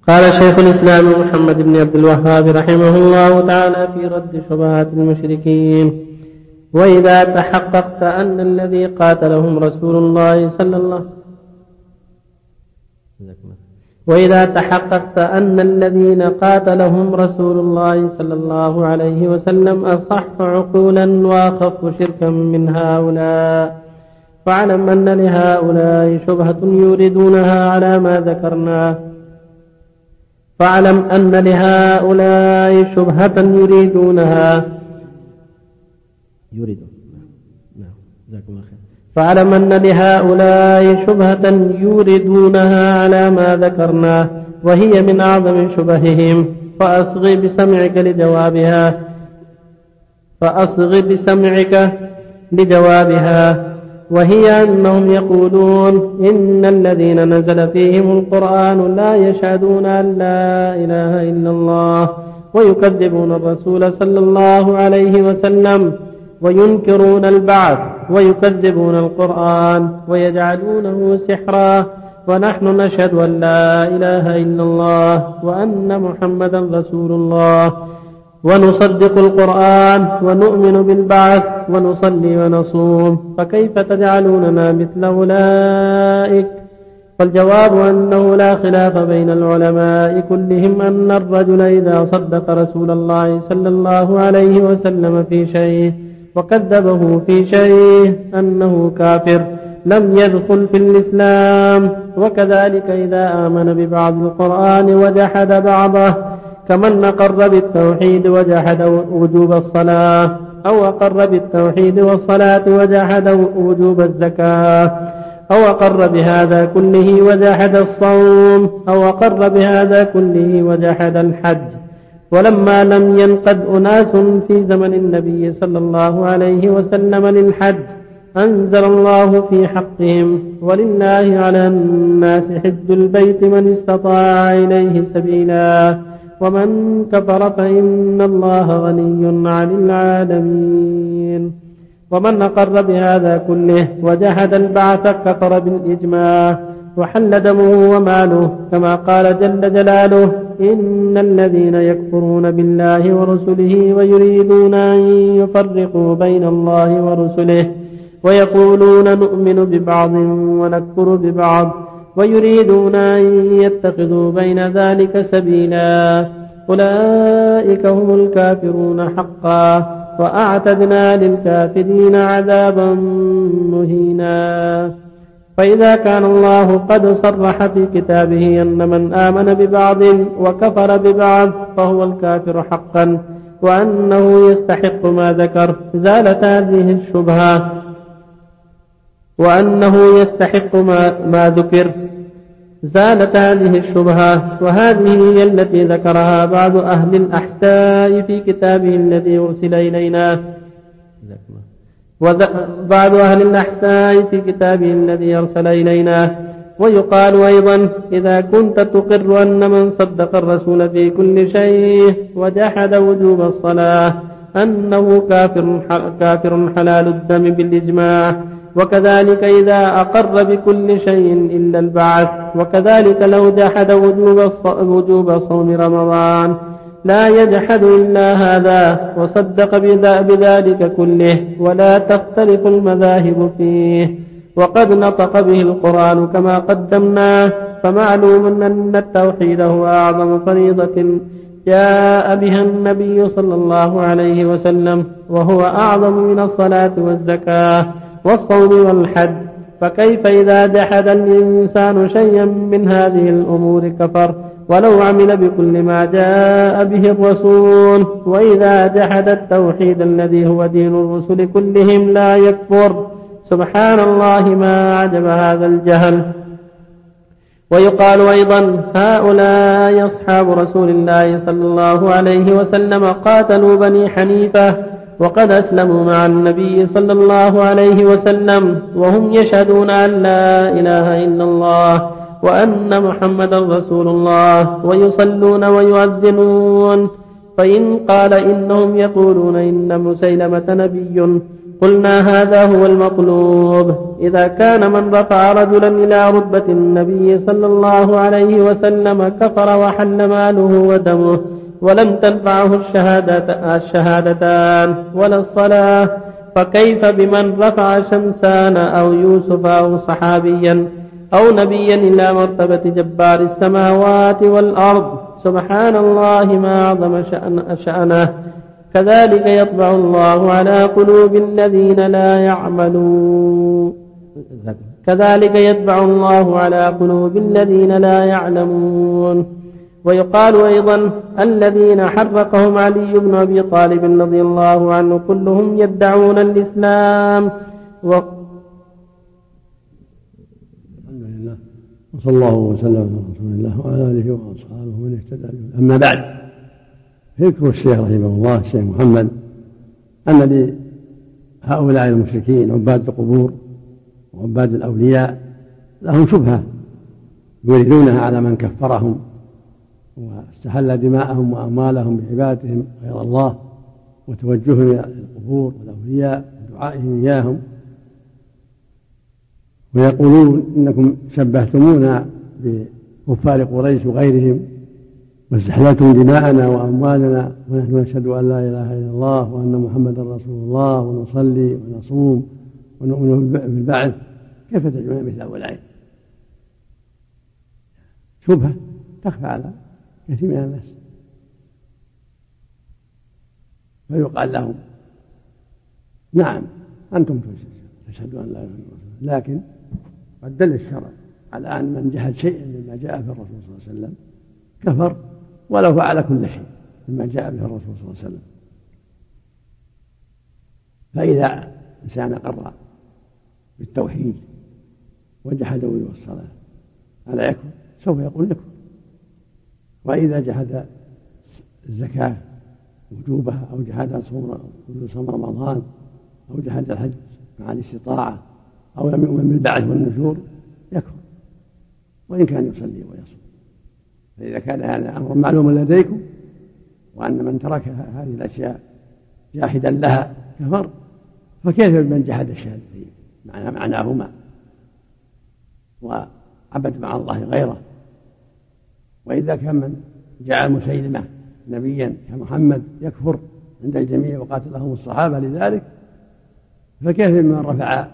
قال شيخ الإسلام محمد بن عبد الوهاب رحمه الله تعالى في رد شبهات المشركين: وإذا تحققت أن الذي قاتلهم رسول الله صلى الله وإذا تحققت أن الذين قاتلهم رسول الله صلى الله عليه وسلم أصح عقولا وأخف شركا من هؤلاء، فاعلم أن لهؤلاء شبهة يريدونها على ما ذكرناه فاعلم أن لهؤلاء شبهة يوردونها على ما ذكرناه، وهي من أعظم شبههم، فأصغ بسمعك لجوابها، وهي أنهم يقولون إن الذين نزل فيهم القرآن لا يشهدون أن لا إله إلا الله، ويكذبون الرسول صلى الله عليه وسلم، وينكرون البعث، ويكذبون القرآن، ويجعلونه سحرا، ونحن نشهد أن لا إله إلا الله وأن محمدا رسول الله، ونصدق القرآن، ونؤمن بالبعث، ونصلي ونصوم، فكيف تجعلوننا مثل أولئك؟ فالجواب أنه لا خلاف بين العلماء كلهم أن الرجل إذا صدق رسول الله صلى الله عليه وسلم في شيء وكذبه في شيء أنه كافر لم يدخل في الإسلام. وكذلك إذا آمن ببعض القرآن وجحد بعضه، كمن أقر بالتوحيد وجحد وجوب الصلاة، أو أقر بالتوحيد والصلاة وجحد وجوب الزكاة، أو أقر بهذا كله وجحد الصوم، أو أقر بهذا كله وجحد الحج. ولما لم ينقد أناس في زمن النبي صلى الله عليه وسلم للحج، أنزل الله في حقهم: ولله على الناس حج البيت من استطاع إليه سبيلا، ومن كفر فإن الله غني عن العالمين. ومن أقر بهذا كله وجحد البعث كفر بالإجماع، وحل دمه وماله، كما قال جل جلاله: إن الذين يكفرون بالله ورسله ويريدون أن يفرقوا بين الله ورسله ويقولون نؤمن ببعض ونكفر ببعض ويريدون أن يتخذوا بين ذلك سبيلا، أولئك هم الكافرون حقا، وأعتدنا للكافرين عذابا مهينا. فإذا كان الله قد صرح في كتابه أن من آمن ببعض وكفر ببعض فهو الكافر حقا، وأنه يستحق ما ذكر، زالت هذه الشبهة، زالت هذه الشبهة. وهذه هي التي ذكرها بعض أهل الأحساء في كتابه الذي أرسل إلينا، أرسل إلينا. ويقال أيضا: إذا كنت تقر أن من صدق الرسول في كل شيء وجحد وجوب الصلاة أنه كافر حلال الدم بالإجماع، وكذلك إذا أقر بكل شيء إلا البعث، وكذلك لو جحد وجوب صوم رمضان لا يجحد إلا هذا، وصدق بذلك كله، ولا تختلف المذاهب فيه، وقد نطق به القرآن كما قدمناه. فمعلوم أن التوحيد هو أعظم فريضة جاء بها النبي صلى الله عليه وسلم، وهو أعظم من الصلاة والزكاة والصوم والحج. فكيف إذا جحد الإنسان شيئا من هذه الأمور كفر ولو عمل بكل ما جاء به الرسول؟ وإذا جحد التوحيد الذي هو دين الرسل كلهم لا يكفر. سبحان الله، ما أعجب هذا الجهل. ويقال أيضا: هؤلاء أصحاب رسول الله صلى الله عليه وسلم قاتلوا بني حنيفة وقد أسلموا مع النبي صلى الله عليه وسلم، وهم يشهدون أن لا إله إلا الله وأن محمدا رسول الله، ويصلون ويؤذنون. فإن قال إنهم يقولون إن مسيلمة نبي، قلنا هذا هو المطلوب. إذا كان من رفع رجلا إلى رتبة النبي صلى الله عليه وسلم كفر وحل ماله ودمه ولم تنفعه الشهادتان ولا الصلاة، فكيف بمن رفع شمسان أو يوسف أو صحابيا أو نبيا إلى مرتبة جبار السماوات والأرض؟ سبحان الله ما أعظم شأنه. كذلك يطبع الله على قلوب الذين لا يعملون. كذلك يطبع الله على قلوب الذين لا يعلمون. ويقال أيضا الذين حرقهم علي بن أبي طالب رضي الله عنه كلهم يدعون الإسلام. الحمد لله وصلى الله وسلم على رسول الله وعلى آله وأصحابه من اهتدى به. أما بعد، يذكر الشيخ رحمه الله الشيخ محمد أن لهؤلاء المشركين عباد القبور وعباد الأولياء لهم شبهة يريدونها على من كفرهم واستحل دماءهم وأموالهم بعبادتهم غير الله وتوجههم إلى القبور والأولياء ودعائهم إياهم، ويقولون إنكم شبهتمونا بكفار قريش وغيرهم واستحللتم دماءنا وأموالنا ونحن نشهد أن لا إله إلا الله وأن محمدا رسول الله ونصلي ونصوم ونؤمن بالبعث، كيف تجمعون مثل هؤلاء؟ شبهة تخفى على كثير من الناس. فيقال لهم نعم أنتم تشهدون أن لا إله إلا الله، لكن قد دل الشرع على أن من جحد شيئا مما جاء في الرسول صلى الله عليه وسلم كفر ولو فعل كل شيء مما جاء به الرسول صلى الله عليه وسلم. فإذا إنسان أقر بالتوحيد وجحد وجوب الصلاة ألا يكفر؟ سوف يقول يكفر. وإذا جحد الزكاة وجوبها أو جحد صوم رمضان أو جحد الحج مع الاستطاعة أو لم يؤمن بالبعث والنشور يكفر وإن كان يصلي ويصوم. فإذا كان هذا أمر معلوم لديكم وأن من ترك هذه الأشياء جاحدا لها كفر، فكيف بمن جحد الشهادتين معناهما وعبد مع الله غيره؟ وإذا كان من جعل مسيلمة نبيا كمحمد يكفر عند الجميع وقاتلهم الصحابة لذلك، فكيف بمن رفع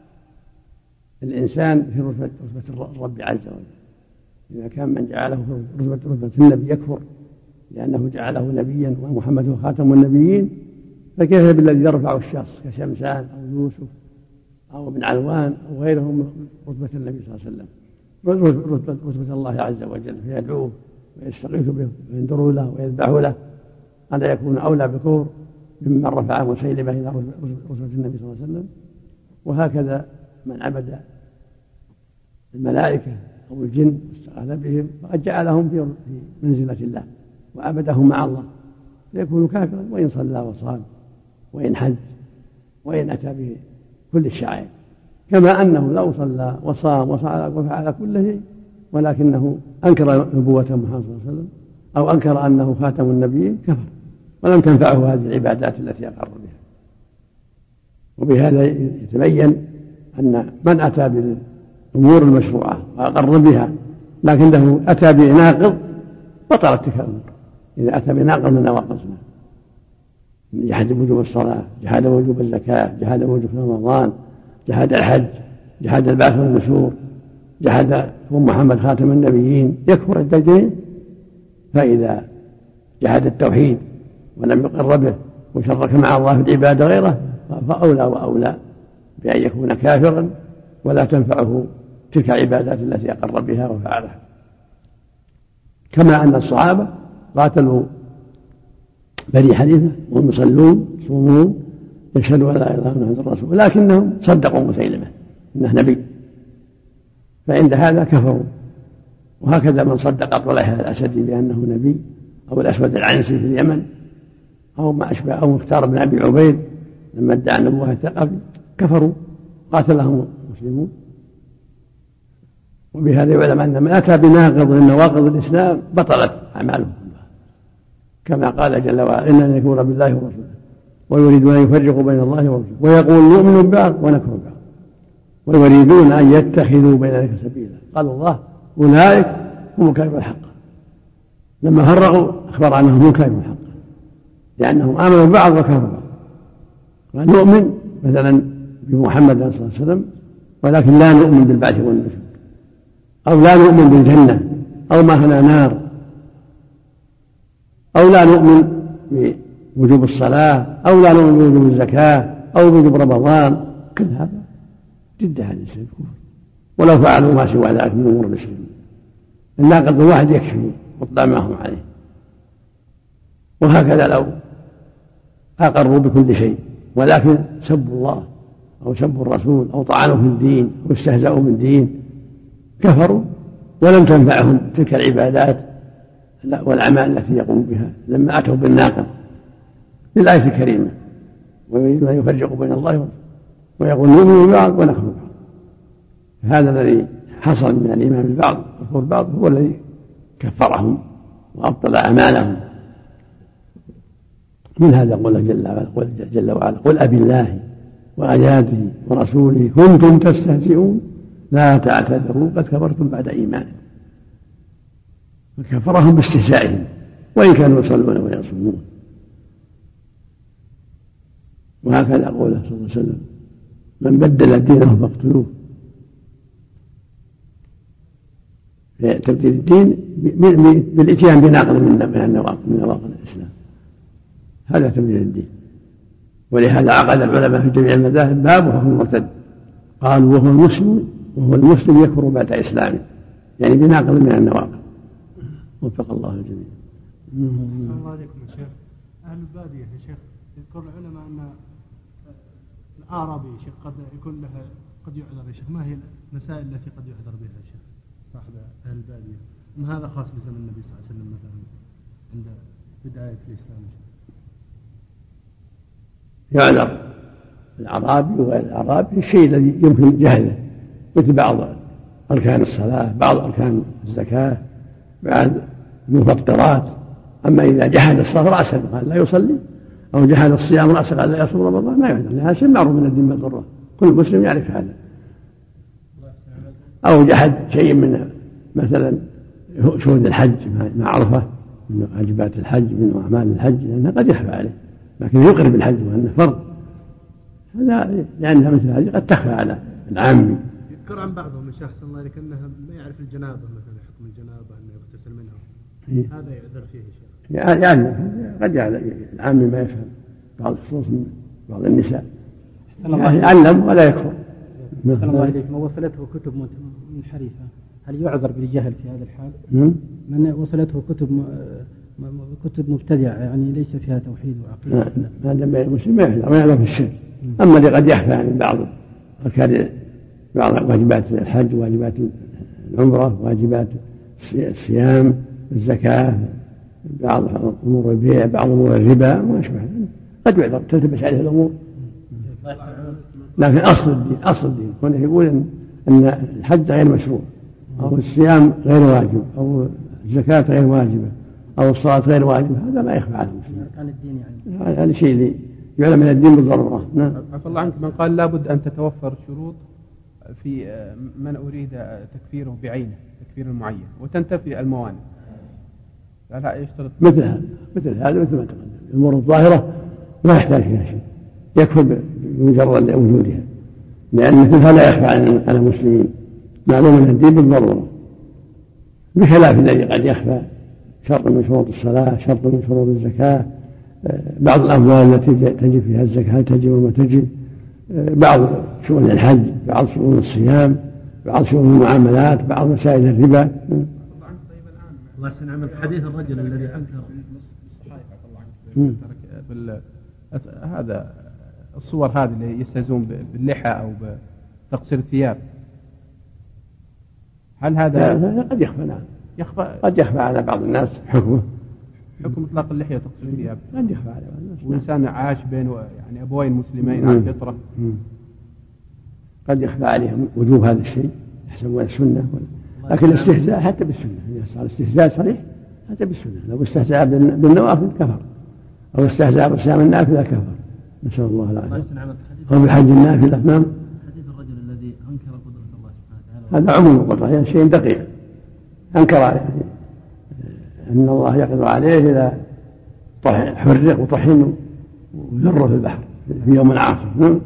الإنسان في رتبة الرب عز وجل؟ إذا كان من جعله في رتبة النبي يكفر لأنه جعله نبيا ومحمد هو خاتم النبيين، فكيف بالذي يرفع الشخص كشمسان أو يوسف أو ابن علوان أو غيرهم من رتبة النبي صلى الله عليه وسلم، رتبة الله عز وجل، فيدعوه ويستغيث به وينذروا له ويذبحوا له، ألا يكون أولى بكفر ممن رفع مسيلمة إلى رتبة النبي صلى الله عليه وسلم؟ وهكذا من عبد الملائكة أو الجن واستغاث بهم فقد جعلهم في منزلة الله وعبدهم مع الله، فيكون كافرا وإن صلى وصام وإن حج وإن أتى به كل الشعائر، كما أنه لو صلى وصام وفعل كل شيء ولكنه أنكر نبوة محمد صلى الله عليه وسلم أو أنكر أنه خاتم النبيين كفر ولم تنفعه هذه العبادات التي أقر بها. وبهذا يتبين أن من أتى بالأمور المشروعة وأقر بها لكنه أتى بناقض بطلت تلك الأمور. إذا أتى بناقض من نواقضنا جحد وجوب الصلاة، جحد وجوب الزكاة، جحد وجوب رمضان، جحد الحج، جحد البعث والنشور، جحد كون محمد خاتم النبيين، يكفر الدجين. فإذا جحد التوحيد ولم يقر به وشرك مع الله في العبادة غيره فأولى وأولى بأن يكون كافرا ولا تنفعه تلك العبادات التي أقر بها وفعلها. كما أن الصحابة قاتلوا بني حنيفة وهم يصلون يصومون يشهدوا أن لا إله إلا الله محمد رسول الله، لكنهم صدقوا مسيلمة إنه نبي، فعند هذا كفروا. وهكذا من صدق طلحة الأسدي بأنه نبي أو الأسود العنسي في اليمن أو ما أشبه أو مختار بن أبي عبيد لما ادعى النبوة الثقفي كفروا قاتلهم المسلمون. وبهذا يعلم أن من أتى بناقض من نواقض الإسلام بطلت أعماله، كما قال جل وعلا إنني أكفر بالله ورسوله ويريدون أن يفرقوا بين الله ورسوله ويقول نؤمن ببعض ونكفر ببعض ويريدون أن يتخذوا بين ذلك سبيلا. قال الله أولئك هم الكافرون حقا، لما فرقوا أخبر أنهم هم الكافرون حقا لأنهم آمنوا ببعض وكفروا ببعض. قال نؤمن مثلا بمحمد صلى الله عليه وسلم ولكن لا نؤمن بالبعث والنشور، أو لا نؤمن بالجنة، أو ما هنا نار، أو لا نؤمن بوجوب الصلاة، أو لا نؤمن بوجوب الزكاة، أو بوجوب رمضان. كل هذا ضد هذا الكفر، ولو فعلوا ما سوى ذلك من أمور المسلمين الناقض واحد يكفي واطلع ما هم عليه. وهكذا لو أقروا بكل شيء ولكن سبوا الله أو سبوا الرسول أو طعنوا في الدين أو استهزأوا بالدين كفروا ولم تنفعهم تلك العبادات والأعمال التي يقوم بها لما أتوا بالناقض للآية الكريمة. ويريدون أن يفرقوا بين الله ورسوله ويقول نؤمن ببعض ونكفر ببعض. هذا الذي حصل من الإيمان بالبعض والكفر بالبعض هو الذي كفرهم وأبطل أعمالهم. من هذا قوله جل وعلا قل أبي الله وآياته ورسوله كنتم تستهزئون لا تعتذروا قد كفرتم بعد إيمانكم. فكفرهم باستهزائهم وإن كانوا يصلون ويصومون. وهكذا قوله صلى الله عليه وسلم من بدل دينه فاقتلوه. تبديل الدين بالإتيان بناقض من نواقض الإسلام، هذا تبديل الدين. ولهذا عقد العلماء في جميع المذاهب باب حكم المرتد، قالوا وهو المسلم يكفر بعد إسلامه، يعني بناقض من النواقض. وفق الله الجميع. السلام عليكم يا شيخ. أهل البادية يا شيخ يذكر العلماء أن الأعرابي يا شيخ قد يعذر يا شيخ، ما هي المسائل التي قد يعذر بها يا شيخ صاحب أهل البادية؟ أن هذا خاص بزمن النبي صلى الله عليه وسلم مثلا عند بداية الإسلام. يعذر الأعرابي وغير الأعرابي الشيء الذي يمكن جهله، مثل بعض أركان الصلاة، بعض أركان الزكاة، بعض المفطرات. أما إذا جحد الصلاة رأسا قال لا يصلي، أو جحد الصيام رأسا قال لا يصوم رمضان، ما يعذر، هذا شيء معروف من الدين بالضرورة، كل مسلم يعرف هذا. أو جحد شيء من مثلا شهود الحج مع عرفة من واجبات الحج من أعمال الحج، لأنها قد يخفى عليه، لكن يقر بالحج وأنه فرض، هذا لأنها مثل هذه قد تخفى على العامي. يذكر عن بعضهم الشيخ صلى الله عليه وسلم أنها ما يعرف الجنابة مثلا حكم الجنابة أنه يغتسل منها، هذا يعذر فيه الشيخ. يعني قد العامي ما يفهم بعض الخصوص من بعض النساء يعلم ولا يكفر. السلام الله عليكم. من وصلته كتب منحرفة هل يعذر بالجهل في هذا الحال؟ من وصلته كتب مبتدعة يعني ليس فيها توحيد وعقيدة؟ هذا المسلم ما يعذر في الشرك. أما اللي قد يخفى عن بعض أركان بعض واجبات الحج، واجبات العمرة، واجبات الصيام، الزكاة، بعض أمور البيع، بعض أمور الربا وما أشبه ذلك قد يعذر تلتبس عليه الأمور. لكن أصل الدين كونه يقول أن الحج غير مشروع، أو الصيام غير واجب، أو الزكاة غير واجبة، أو الصلاة غير واجبة، هذا ما يخفى على المسلمين. كان الدين يعني هذا شيء اللي يعلم من الدين بالضرورة. نعم. عفى الله عنك، من قال لابد أن تتوفر شروط في من أريد تكفيره بعينه تكفير معين وتنتفي الموانع، لا يشترط مثل هذا مثل ما تقدم. الأمور الظاهرة ما يحتاج فيها شيء، يكفر بمجرد وجودها، لأن مثلها لا يخفى على المسلمين، معلوم من الدين بالضرورة، بخلاف الذي قد يخفى شرط من شروط الصلاة، شرط من شروط الزكاة، بعض الأموال التي تجب فيها الزكاة تجب وما تجب، بعض شؤون الحج، بعض شؤون الصيام، بعض شؤون المعاملات، بعض مسائل الربا. الله يحسن عملك. حديث الرجل الذي أنكر هذا الصور هذه اللي يستهزئون باللحى أو بتقصير الثياب، هل هذا قد يخفى؟ نعم قد يخفى على بعض الناس حكم إطلاق اللحية وتقصير الثياب، قد يخفى على بعض الناس. وإنسان عاش بين يعني أبوين مسلمين على الفطرة، قد يخفى عليهم وجوب هذا الشيء يحسبون السنة، لكن الاستهزاء حتى بالسنة إذا صار استهزاء صريح حتى بالسنة، لو استهزأ بالنوافل كفر، أو استهزأ بصيام النافلة كفر، نسأل الله العافية. أو بحج النافلة. نعم. حديث الرجل الذي أنكر قدرة الله سبحانه وتعالى هذا عموم القدرة، يعني شيء دقيق أنكر عليه أن الله يقدر عليه إذا حرق وطحن وجر في البحر في يوم عاصف. نعم.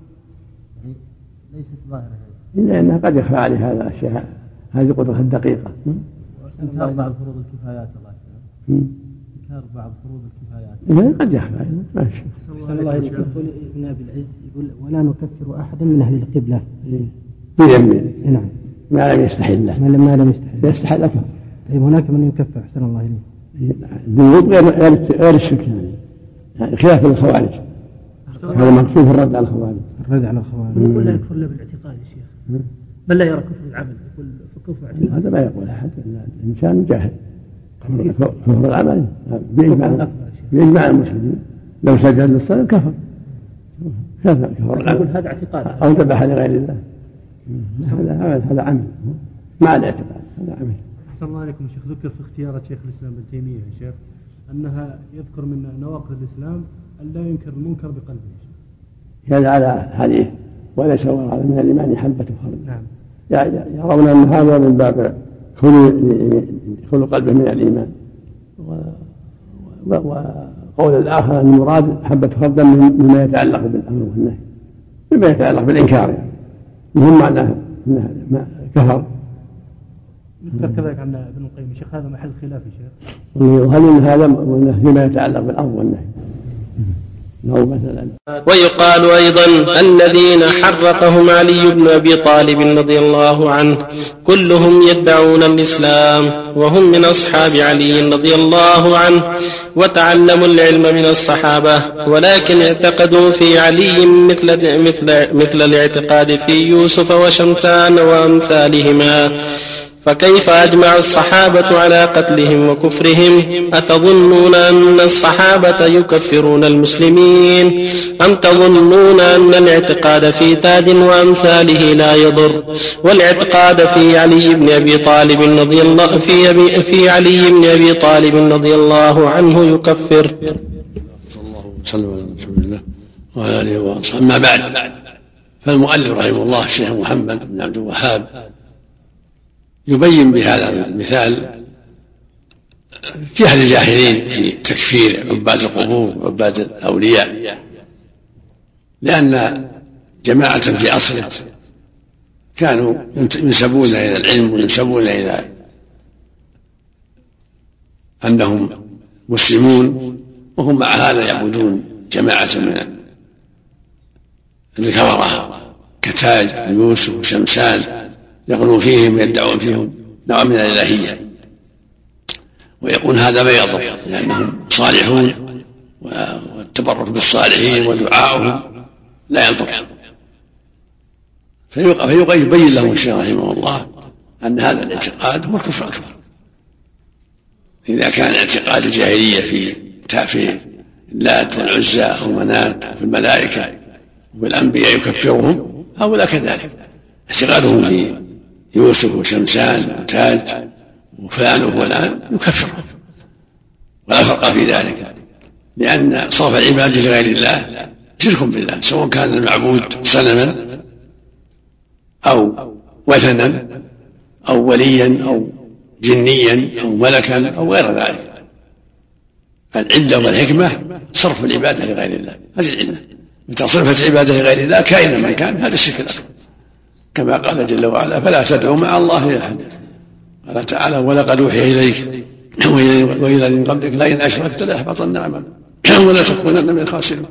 ليست ظاهرة إلا أنها قد يخفى عليه هذا الأشياء، هذه قدرة الدقيقة. إنكار بعض فروض الكفايات إنكار بعض فروض الكفايات قد يخفى ما في شيء. الله يقول ابن أبي العز يقول ولا نكفر أحدا من أهل القبلة بيمين. نعم. ما لم يستحل له. ما لم يستحل. يستحل أكثر. طيب هناك من يكفر أحسن الله إليه. الذنوب غير الشرك يعني خلاف الخوارج. هذا مقصود الرد على الخوارج. الرد على الخوارج. يقول لا يكفر الا بالاعتقاد يا شيخ، بل لا يرى كفر العمل، يقول كفر اعتقاد. هذا ما يقول احد، الانسان جاهل. كفر العمل بإجماع المسلمين، لو سجد للصلاة كفر. كفر العمل هذا اعتقاد أو ذبح لغير الله، هذا عمل مع الاعتقاد، هذا عمل. أحسن الله عليكم شيخ. ذكر في اختيارات شيخ الإسلام ابن تيمية يا شيخ أنها يذكر من نواقض الإسلام أن لا ينكر المنكر بقلبه. هذا على حديث وليس وراء من الإيمان حبة خردل. نعم. يرون أن هذا من باب خلو قلبه من الإيمان، وقول الآخر أن المراد حبة خردل مما يتعلق بالأمر والنهي، مما يتعلق بالإنكار يعني. مهم معناه أنه كفر. يذكر كذلك عن ابن القيم شيخ هذا محل خلاف يا شيخ. وهل من هذا فيما يتعلق بالأمر والنهي؟ ويقال أيضا الذين حرقهم علي بن أبي طالب رضي الله عنه كلهم يدعون الإسلام وهم من أصحاب علي رضي الله عنه وتعلموا العلم من الصحابة، ولكن اعتقدوا في علي مثل الاعتقاد في يوسف وشمسان وأمثالهما. فكيف أجمع الصحابة على قتلهم وكفرهم؟ أتظنون أن الصحابة يكفرون المسلمين أم تظنون أن الاعتقاد في تاج وأمثاله لا يضر، والاعتقاد في علي بن أبي طالب رضي الله عنه يكفر؟ صلى الله وسلم على رسول الله وعلى آله وصحبه. أما بعد، فالمؤلف رحمه الله الشيخ محمد بن عبد الوهاب يبين بهذا المثال جهل الجاهلين في تكفير عباد القبور وعباد الأولياء، لأن جماعة في عصره كانوا ينسبون إلى العلم وينسبون إلى أنهم مسلمون، وهم مع هذا يعبدون جماعة من الكفرة كتاج يوسف وشمسان، يغلون فيهم ويدعون فيهم نوع من الإلهية، ويقول هذا ما يضر لأنهم صالحون، والتبرك بالصالحين ودعاؤهم لا ينفع. فيبين لهم الشيخ رحمه الله أن هذا الاعتقاد هو الكفر الأكبر. إذا كان اعتقاد الجاهلية في اللات والعزى ومنات وفي الملائكة والأنبياء يكفرهم، هؤلاء كذلك اعتقادهم في يوسف وشمسان وتاج وفلان وفلان يكفرهم، ولا فرق في ذلك، لأن صرف العبادة لغير الله شرك بالله، سواء كان المعبود صنما أو وثنا أو وليا أو جنيا أو ملكا أو غير ذلك. العلة والحكمة صرف العبادة لغير الله، هذه العلة. متى صرفت العبادة لغير الله كائنا من كان، هذا الشرك الأكبر، كما قال جل وعلا فلا تدعوا مع الله أحد. قال تعالى ولقد أوحي إليك وإلى من قبلك لئن أشركت ليحبطن عملك ولا تكونن من الخاسرين.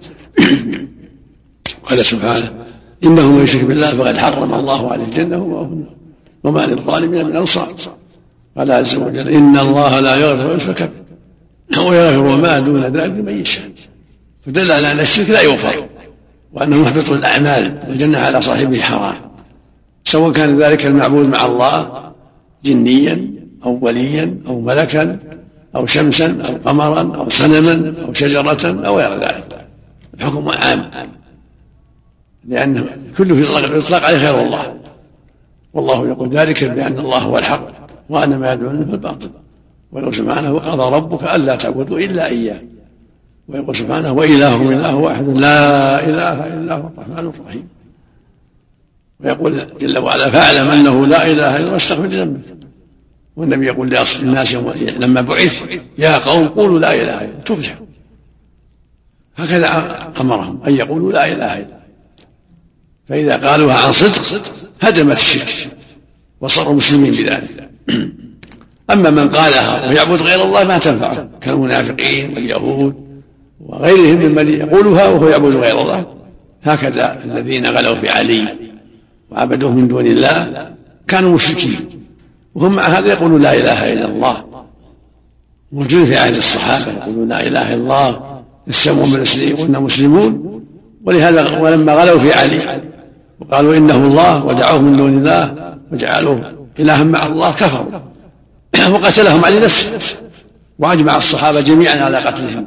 قال سبحانه إنه من يشرك بالله فقد حرم الله عليه الجنة وما للظالمين من أنصار. قال عز وجل إن الله لا يغفر يشرك به ويغفر ما دون ذلك لمن يشاء، فدل على أن الشرك لا يغفر وأنه محبط الأعمال والجنة على صاحبه حرام، سواء كان ذلك المعبود مع الله جنيا أو وليا أو ملكا أو شمسا أو قمرا أو صنما أو شجرة أو غير ذلك. الحكم عام، لأن كله في إطلاق عليه خير الله، والله يقول ذلك بأن الله هو الحق وأن ما يدعون في الباطل. ويقول سبحانه وقضى ربك ألا تعبدوا إلا إياه ويقول سبحانه وإلهكم إله واحد لا إله إلا هو الرحمن الرحيم. ويقول جل وعلا فاعلم أنه لا إله إلا هو واستغفر لذنبك. والنبي يقول لأصل الناس لما بعث يا قوم قولوا لا إله إلا الله تفلحوا. هكذا أمرهم أن يقولوا لا إله إلا الله، فإذا قالوها عن صدق هدمت الشرك وصاروا مسلمين بذلك. أما من قالها ويعبد غير الله ما تنفعه كالمنافقين واليهود وغيرهم ممن يقولها وهو يعبد غير الله. هكذا الذين غلوا في علي وعبدوه من دون الله كانوا مشركين، وهم مع هذا يقولوا لا إله إلا الله. موجود في عهد الصحابة يقولون لا إله إلا الله يسمون بالإسلام وإنا مسلمون. ولهذا ولما غلوا في علي وقالوا إنه الله ودعوه من دون الله وجعلوه إلها مع الله كفروا وقتلهم علي نفسه، وأجمع الصحابة جميعا على قتلهم،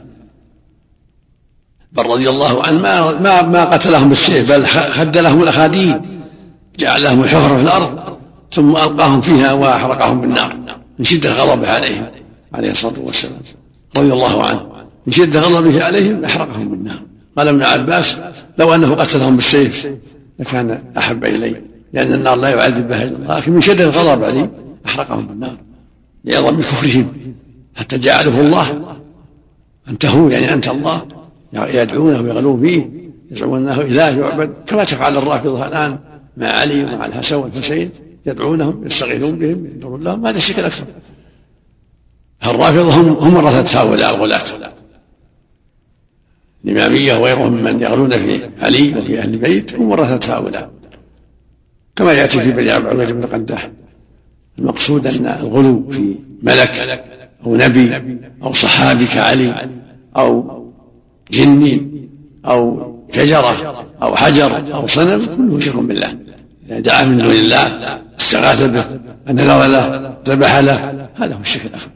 بل رضي الله عنه ما قتلهم بالسيف بل خد لهم الأخاديد، جعل لهم الحفرة في الأرض ثم ألقاهم فيها وأحرقهم بالنار من شدة غضبه عليهم عليه الصلاة والسلام رضي الله عنه. من شدة غضبه عليهم أحرقهم بالنار. قال ابن عباس لو أنه قتلهم بالسيف لكان أحب إلي، لأن النار لا يعذب بها إلا الله، لكن من شدة الغضب عليه أحرقهم بالنار لعظم كفرهم حتى جعله الله. أنتهوا يعني أنت الله، يدعونه ويغلون فيه، يزعمون أنه إله يعبد كما تفعل الرافضة الآن مع علي ومع الحسن والحسين، يدعونهم يستغيثون بهم ينظرون لهم. هذا الشرك الأكبر. الرافضة هم ورثة هؤلاء الغلاة الإمامية وغيرهم من يغلون في علي وفي أهل البيت، هم ورثة هؤلاء كما يأتي في بني عبيد بن قداح. المقصود أن الغلو في ملك أو نبي أو صحابي كعلي أو جني أو شجرة أو حجر أو صنم كله شرك بالله. إذا دعا من دون الله استغاث به نذر له ذبح له هذا هو الشرك الأكبر.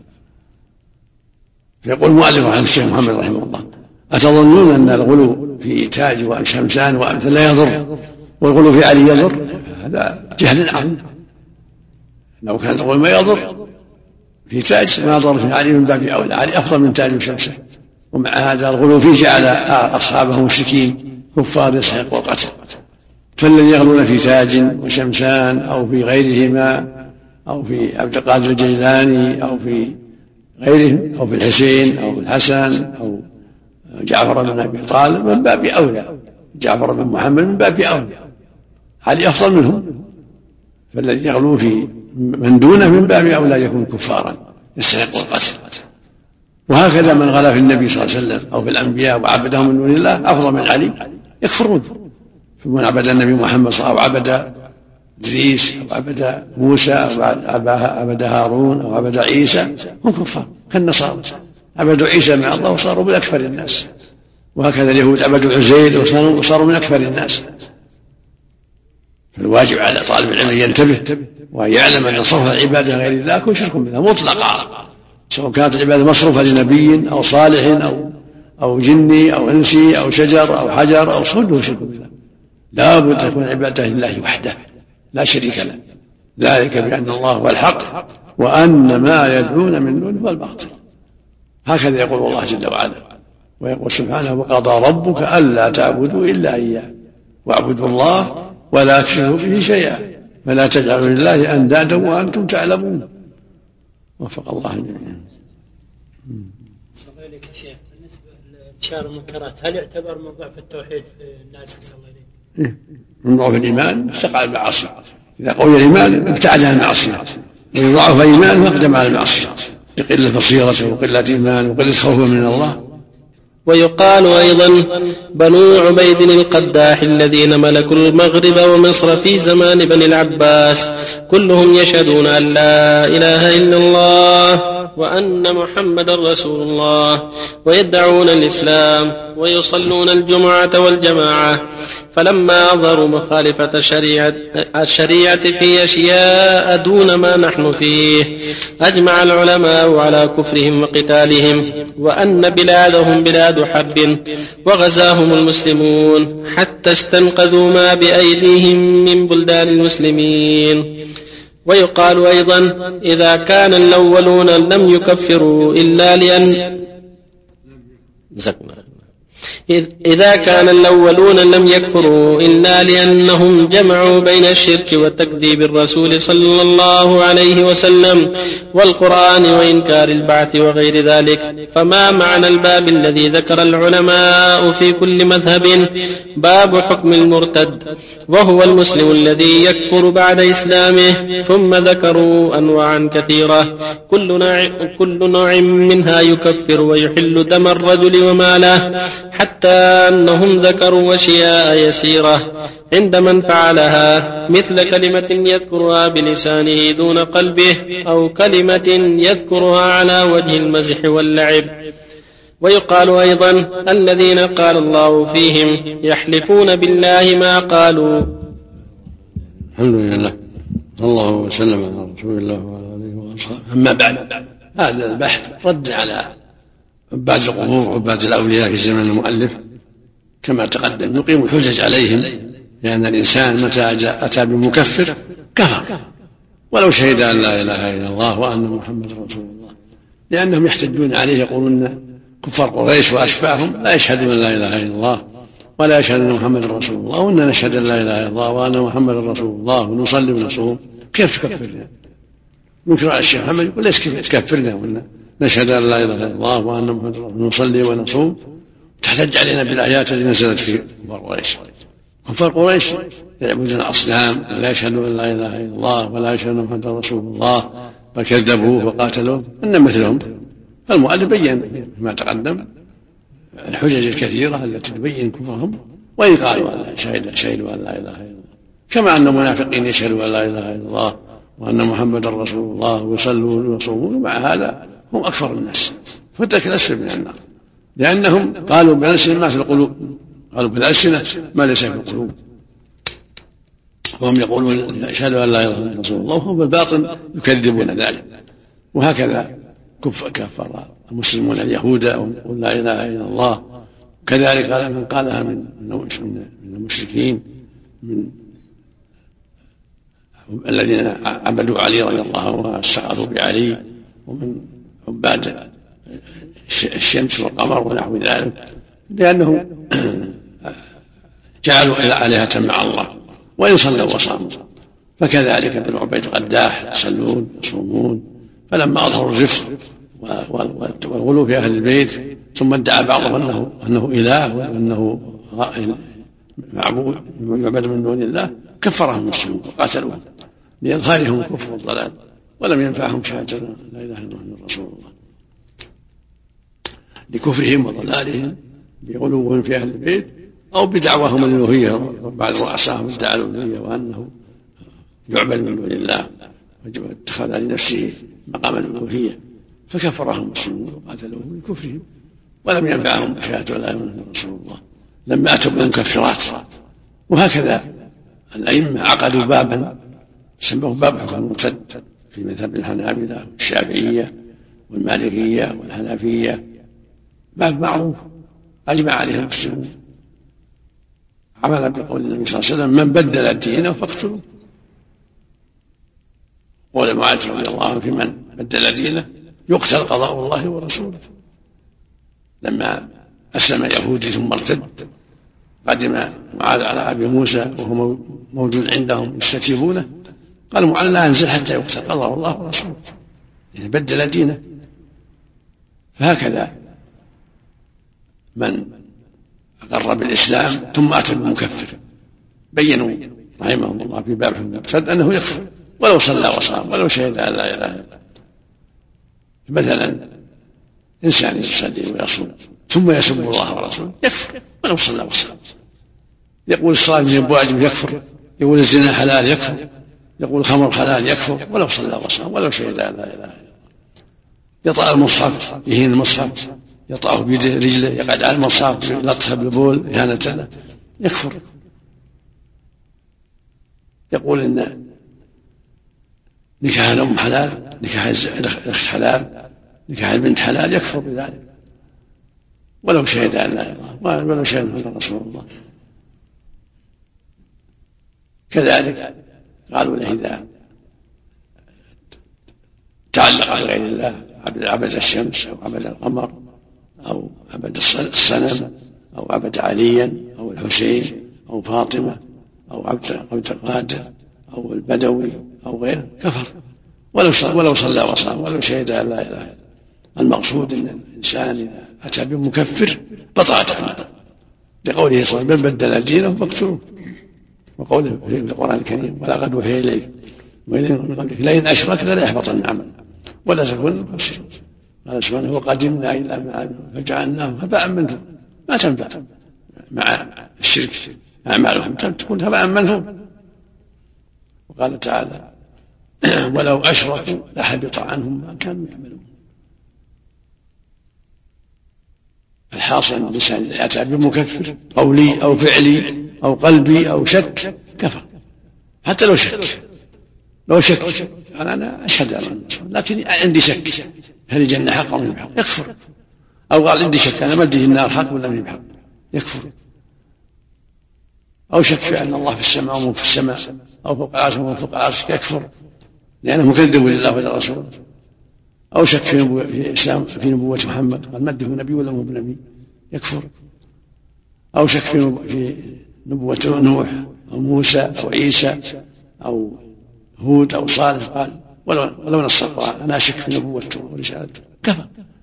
فيقول المؤلف عن الشيخ محمد رحمه الله أتظنون أن الغلو في تاج وشمسان وأمثال لا يضر والغلو في علي يضر؟ هذا جهل عظيم. لو كان الغلو ما يضر في تاج ما ضر في علي من باب أولى، علي أفضل من تاج وشمسه. ومع هذا الغلو فيه جعل أصحابه مشركين كفار يستحقوا القتل. فالذي يغلون في تاج وشمسان أو في غيرهما أو في عبد القادر الجيلاني أو في غيرهم أو في الحسين أو الحسن أو جعفر بن أبي طالب من باب أولى، جعفر بن محمد من باب أولى، علي أفضل منهم. فالذي يغلو في من دونه من باب أولى يكون كفارا يستحق القتل. وهكذا من غلا في النبي صلى الله عليه وسلم أو في الأنبياء وعبدهم من دون الله أفضل من علي يكفرون. فمن عبد النبي محمد صلى الله عليه وسلم أو عبد إدريس أو عبد موسى أو عبد هارون أو عبد عيسى هم كفار كالنصارى، عبدوا عيسى مع الله وصاروا من أكفر الناس. وهكذا اليهود عبدوا عزير وصاروا من أكفر الناس. فالواجب على طالب العلم أن ينتبه وأن يعلم أن صرف العبادة غير الله يكون شرك بالله مطلقا، سواء كانت العبادة مصروفة لنبي أو صالح أو جني أو إنسي أو شجر أو حجر أو صد شرك بالله. لا بد تكون العبادة لله وحده لا شريك له، ذلك بأن الله هو الحق وأن ما يدعون من دونه هو الباطل. هكذا يقول الله جل وعلا، ويقول سبحانه وقضى ربك ألا تعبدوا إلا إياه واعبدوا الله ولا تشركوا به شيئا فلا تجعلوا لله أندادا وأنتم تعلمون. وفق الله جميعا. صلى عليك يا شيخ، بالنسبة لإنشار المنكرات هل يعتبر من ضعف التوحيد في الناس؟ صلى الله عليه من ضعف الإيمان استقع المعاصي. إذا قوي الإيمان ابتعد عن المعصية، وإذا ضعف إيمانه أقدم على المعصية لقلة بصيرته وقلة إيمان وقلة خوفه من الله. ويقال أيضا بنو عبيد القداح الذين ملكوا المغرب ومصر في زمان بني العباس كلهم يشهدون أن لا إله إلا الله وأن محمد رسول الله ويدعون الإسلام ويصلون الجمعة والجماعة، فلما أظهروا مخالفة الشريعة في أشياء دون ما نحن فيه أجمع العلماء على كفرهم وقتالهم، وأن بلادهم بلاد حرب وغزاهم المسلمون حتى استنقذوا ما بأيديهم من بلدان المسلمين. ويقال أيضا إذا كان الأولون لم يكفروا إلا إذا كان الأولون لم يكفروا إلا لأنهم جمعوا بين الشرك وتكذيب الرسول صلى الله عليه وسلم والقرآن وإنكار البعث وغير ذلك، فما معنى الباب الذي ذكر العلماء في كل مذهب باب حكم المرتد وهو المسلم الذي يكفر بعد إسلامه؟ ثم ذكروا أنواعا كثيرة كل نوع منها يكفر ويحل دم الرجل وماله، حتى أنهم ذكروا أشياء يسيرة عند من فعلها، مثل كلمة يذكرها بلسانه دون قلبه، أو كلمة يذكرها على وجه المزح واللعب. ويقال أيضا الذين قال الله فيهم يحلفون بالله ما قالوا. الحمد لله صلى الله وسلم على رسول الله وعلى آله وأصحابه. أما بعد، هذا البحث رد على عباد القبور وعباد الأولياء في زمن المؤلف كما تقدم، يقيم الحجج عليهم، لأن الإنسان متى أتى بمكفر كفر ولو شهد أن لا إله إلا الله وأن محمد رسول الله، لأنهم يحتجون عليه يقولون كفار قريش وأشباههم لا يشهدون أن لا إله إلا الله ولا يشهد أن محمد رسول الله، وأننا نشهد أن لا إله إلا الله وأن محمد رسول الله ونصلي ونصوم، كيف تكفرنا؟ ينكر على الشيخ محمد يقول ليش كيف تكفرنا وأن نشهد أن لا إله إلا الله وأن محمد رسول الله ونصلي ونصوم، تحتج علينا بالآيات التي نزلت في كفار قريش. كفار قريش يعبدون الأصنام لا يشهدون أن لا إله إلا الله ولا يشهدون أن محمد رسول الله، فكذبوه وقاتلوه إن مثلهم. فالمؤلف بين فيما تقدم الحجج الكثيرة التي تبين كفرهم، وإن قالوا شهدوا أن لا إله إلا الله، كما أن المنافقين يشهدوا أن لا إله إلا الله وأن محمد رسول الله ويصلون ويصومون، ومع هذا هم أكثر الناس فالدرك الأسفل من النار، لأنهم قالوا بألسنة ما في القلوب، قالوا بالألسنة ما ليس في القلوب، وهم يقولون يشهدوا أن لا إله إلا الله وهم بالباطن يكذبون ذلك. وهكذا كفر المسلمون اليهود ويقول لا إله إلا الله، كذلك قال من قالها من المشركين من الذين عبدوا علي رضي الله عنه واستغاثوا بعلي، ومن عباد الشمس والقمر ونحو ذلك، لأنهم جعلوا آلهة مع الله وإن صلوا وصاموا. فكذلك بن عبيد قداح يصلون يصومون، فلما أظهروا الرفق والغلو في أهل البيت ثم ادعى بعضهم أنه إله وأنه معبود يعبد من دون الله، كفرهم المسلمون وقاتلوهم لإظهارهم الكفر والضلال، ولم ينفعهم شهادة لا إله إلا الله رسول الله لكفرهم وضلالهم بغلوهم في أهل البيت أو بدعواهم الألوهية. بعض رؤساهم ادعى الألوهية وأنه يعبد من دون الله واتخذ لنفسه مقام الألوهية، فكفرهم المسلمون وقاتلوهم لكفرهم، ولم ينفعهم شهادة لا إله إلا رسول الله لما أتوا بالمكفرات. وهكذا الأئمة عقدوا بابا سموه باب حكم المرتد في مذهب الحنابلة والشافعية والمالكية والحنفية، باب معروف أجمع عليه المسلمون عملا بقول النبي صلى الله عليه وسلم من بدل دينه فاقتلوه، قول معاذ رضي الله عنه في من بدل دينه يقتل قضاء الله ورسوله. لما أسلم يهودي ثم ارتد قدم معاذ على أبي موسى وهو موجود عندهم يستتيبونه، قال معاذ لا ينزل حتى يقتل قضاء الله ورسوله، يعني بدل دينه. فهكذا من أقر بالإسلام ثم أتى بالمكفر بينوا رحمهم الله في باب المرتد أنه يكفر ولو صلى وصام ولو شهد أن لا إله إلا الله. مثلا إنسان يصلي ويصوم ثم يسب الله ورسوله يكفر ولو صلى وصام، يقول الصلاة من واجب يكفر، يقول الزنا حلال يكفر، يقول الخمر حلال يكفر ولو صلى وصام ولو شهد أن لا إله إلا الله. يطأ المصحف يهين المصحف، يطأه بيده رجله، يقعد على المصحف يلطخه بالبول إهانة له يكفر. يقول إن نكاح الأم حلال، نكاح الأخت حلال، نكاح البنت حلال، يكفر بذلك ولو شهد أن لا إله إلا الله ولو شهد أن رسول الله. كذلك قالوا له إذا تعلق بغير الله عبد الشمس أو عبد القمر أو عبد الصنم أو عبد عليا أو الحسين أو فاطمة أو عبد القادر أو البدوي أو غيره كفر ولو صلى وصام ولو شهد أن لا إله إلا الله. المقصود أن الإنسان إذا أتى بمكفر بطلت أعماله، لقوله صلى الله عليه وسلم من بدل دينه فاقتلوه، وقوله في القرآن الكريم ولقد أوحي إليك من قبلك لئن أشركت ليحبطن عمله ولا تكون من المفسدين. قال سبحانه وقدمنا إلى ما عملوا فجعلناه هباء منثورا. ما تنفع مع الشرك أعمالهم، تكون هباء منثورا. وقال تعالى ولو أشركوا لحبط عنهم ما كانوا يعملون. الحاصل أن الإنسان إذا أتى بمكفر قولي أو فعلي أو قلبي أو شك كفر، حتى لو شك أنا أشهد أن لكن عندي شك هل الجنة حق أو من حق يكفر، أو قال عندي شك أنا ما أدري النار حق ولا من حق يكفر، أو شك في أن الله في السماء ومن في السماء أو فوق العرش ومن فوق العرش يكفر لأنه مكذب لله ولرسوله، أو شك في نبوة محمد قال مده نبي ولا مو بنبي يكفر، أو شك في نبوة نوح أو موسى أو عيسى أو هود أو صالح قال ولو نص القرآن أنا أشك في نبوته ورسالته كفر،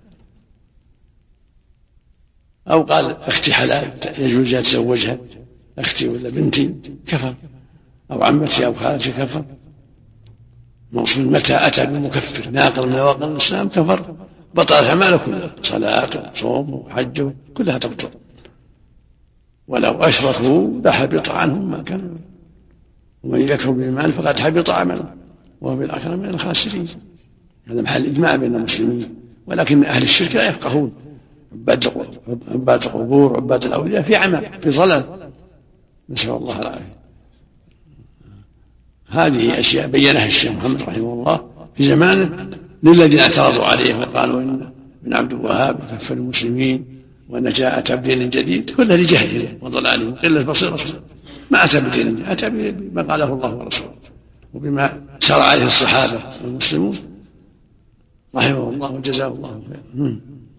أو قال أختي حلال يجوز أتزوجها أختي ولا بنتي كفر، أو عمتي أو خالتي كفر. موصول متى أتى بمكفر ناقل من نواقض الإسلام كفر بطلت أعماله كلها، صلاة وصوم وحج كلها تبطل. ولو أشركوا لحبط عنهم ما كانوا، ومن يكفر بالإيمان فقد حبط عمله وهو بالآخرة من الخاسرين. هذا محل إجماع بين المسلمين، ولكن أهل الشرك لا يفقهون، عباد القبور عباد الأولياء في عمى في ضلال، نسأل الله العافية. هذه أشياء بينها الشيخ محمد رحمه الله في زمانه للذين اعترضوا عليه وقالوا إن من عبد الوهاب كفر المسلمين وأن جاء أتى بدين جديد، كله لجهله وضلاله وقلة بصيرة، ما أتى بدين، أتى بما قاله الله ورسوله وبما سار عليه الصحابة والمسلمون رحمه الله وجزاه الله خيرا.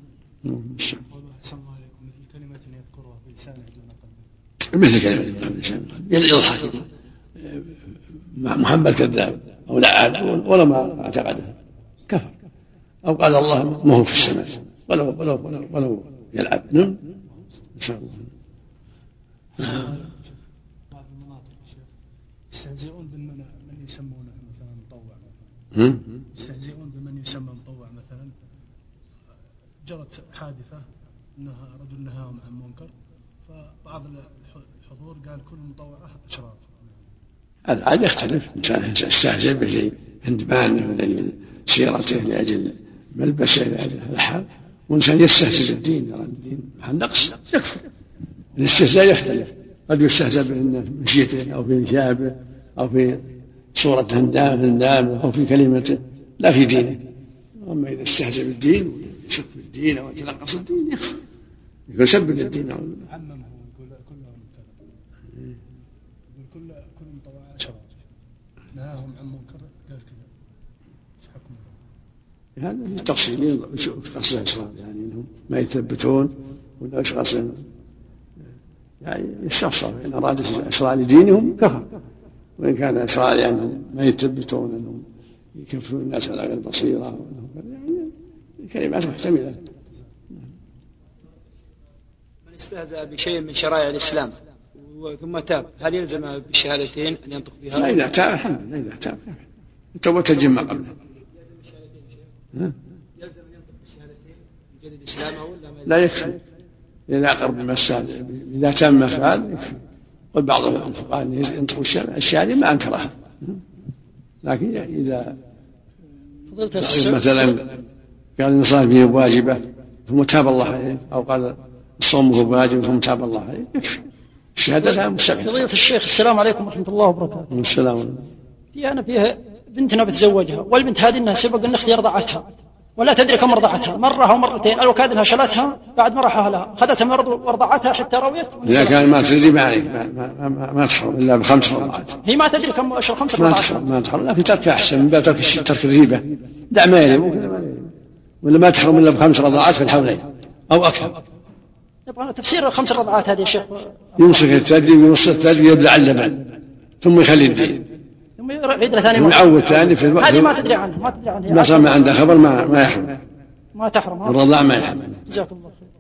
مثل كلمة يضحك محمد كذاب أو لعاب ولا ما اعتقده كفر، أو قال الله ما هو في السماء ولو يلعب. نعم إن شاء الله. بعض المناطق يستهزئون بمن يسمونه مثلا مطوع، يستهزئون بمن يسمى مطوع. مثلا جرت حادثة أنها رجل نهاهم عن منكر، فبعض الحضور قال كل مطوعة أشراف. هذا عاد يختلف، إنسان يستهزئ به هندبانه لأجل سيرته لأجل ملبسه لأجل الحال، وإنسان يستهزئ بالدين يرى الدين محل نقص يكفر. الاستهزاء يختلف، قد يستهزئ بمشيته أو في ثيابه أو في صورة هندامه أو في كلمته لا في دينه. أما إذا استهزئ بالدين ويشك بالدين أو يتلقص الدين يكفر، يسب للدين. عممه يقول كلهم كل مطوع أشراف نهاهم عن منكر قال كذا ايش حكمه؟ هذا التفصيلين قصد الأسرار، يعني إنهم ما يثبتون ولا أشخاص يعني يستفسر إن أراد أسرار لدينهم كفر، وإن كان أسرار لأنهم ما يثبتون أنهم يكفرون الناس على غير بصيرة يعني كلمات محتملة. من استهزأ بشيء من شرائع الإسلام ثم تاب هل يلزم بالشهادتين أن ينطق بها؟ لا إذا تاب الحمد لله، إذا تاب التوبة تجب ما قبله. يلزم أن ينطق بالشهادتين من جديد إسلامه ولا لا يكفي إذا أقرب المسال إذا تم ما فعل يكفي. قل بعض الفقهاء ينطق الشهادة ما أنكرها، لكن إذا مثلا قال الإنصاف به واجبة ثم تاب الله عليه، أو قال الصوم هو واجب ثم تاب الله عليه يكفي. الشهادة مستبعدة. فضيلة الشيخ السلام عليكم ورحمة الله وبركاته. السلام. أنا فيها بنتنا بتزوجها، والبنت هذه انها سبق ان اختي رضعتها ولا تدري كم رضعتها، مرة او مرتين، او كاد انها شلتها بعد ما راح اهلها، اخذتها مرض ورضعتها حتى رويت. اذا كان ما تدري ما عليك ما تحرم الا ب5 رضعات. هي ما تدري كم اشهر 5 رضعات. ما تحرم، لكن ترك احسن من باب ترك الريبة. دع ما يلي ولا ما تحرم الا ب5 رضعات في الحولين. أو أكثر. يبغى تفسير 5 رضعات هذه يا شيخ. يمسك الثدي ويوصل الثدي يبلع اللبن ثم يخلي الدين ثم يعيد له ثاني مرة. يعود ثاني في الوقت. هذه ما تدري عنها ما صار ما عنده خبر ما يحرم. ما تحرم. الرضاع ما يحرم. جزاكم الله خير.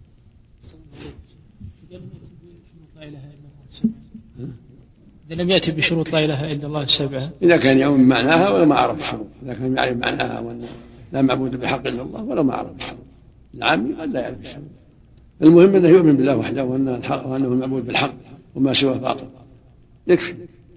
إذا لم يأتي بشروط لا إله إلا الله السبعة. إذا كان يؤمن معناها ولا ما عرف الشروط. إذا كان يعرف معناها وأن لا معبود بحق إلا الله ولا ما عرف الشروط. العامي قد لا يعرف الشروط. المهم أنه يؤمن بالله وحده وأنه الحق وأنه المعبود بالحق وما سواه باطل. يكفي.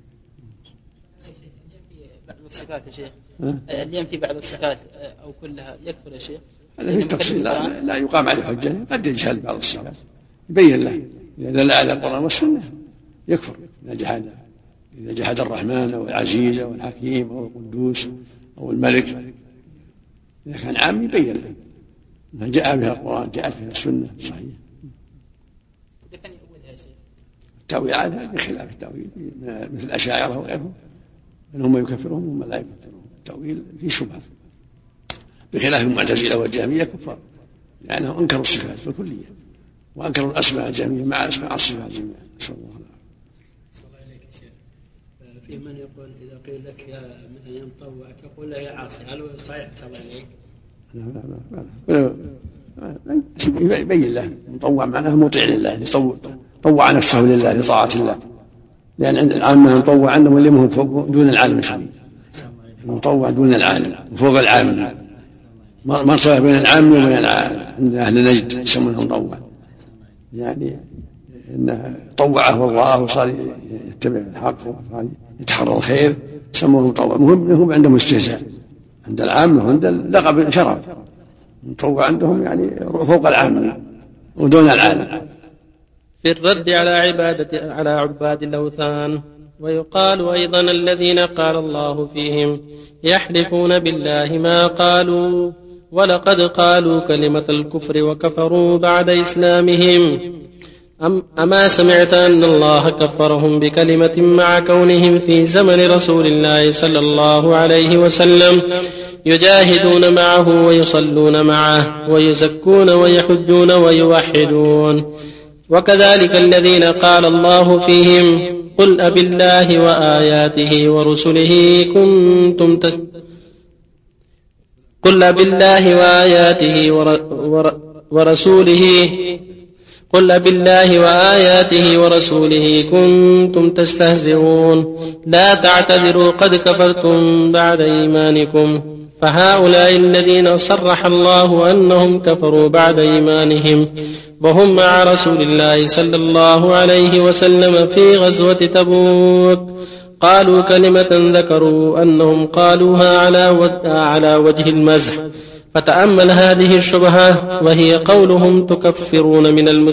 بعض الصفات يا شيخ اللي ينفي بعض الصفات أو كلها يكفر يا شيخ. هذا في التفصيل لا يقام عليه حجة. قد يجهل بعض الصفات يبين له إذا دل على القرآن والسنة يكفر. إذا جحد الرحمن أو العزيز أو الحكيم أو القدوس أو الملك إذا كان عام يبين له ما جاء بها القرآن جاءت بها السنة صحيح. التأويل هذا بخلاف التأويل مثل الأشاعرة وغيرهم أنهم يكفرهم وهم لا يكفرون. التأويل في شبهة بخلاف المعتزلة والجهمية كفار لأنهم أنكروا الصفات بالكلية وأنكروا الأسماء الجهمية مع أسماء الصفات جميعا. نسأل الله العافية. في من يقول إذا قيل لك يا مثلا يمطوع تقول له يا عاصي هل هو صحيح صلى عليك؟ لا يبين له مطوع معناه مطيع لله طوع نفسه لله لطاعة الله لأن عند العامة مطوع عندهم اللي هم فوق دون العالم شوي مطوع دون العالم وفوق العالم مرتبة بين العام وبين العالم. عند أهل نجد يسمونه مطوع يعني إنه طوعه الله وصار يتبع الحق وصار يتحرى الخير يسموه مطوع. هم عندهم استهزاء عند العامة وعند اللقب شرف مطوع عندهم يعني فوق العام ودون العالم. في الرد على عباد الأوثان. ويقال أيضا الذين قال الله فيهم يحلفون بالله ما قالوا ولقد قالوا كلمة الكفر وكفروا بعد إسلامهم. أما سمعت أن الله كفرهم بكلمة مع كونهم في زمن رسول الله صلى الله عليه وسلم يجاهدون معه ويصلون معه ويزكون ويحجون ويوحدون. وكذلك الذين قال الله فيهم قل أبالله وآياته ورسله كنتم قل أبالله وآياته ورسوله قل بالله وآياته ورسوله كنتم تستهزئون لا تعتذروا قد كفرتم بعد إيمانكم. فهؤلاء الذين صرح الله أنهم كفروا بعد إيمانهم وهم مع رسول الله صلى الله عليه وسلم في غزوة تبوك قالوا كلمة ذكروا أنهم قالوها على وجه المزح. فتأمل هذه الشبهة وهي قولهم تكفرون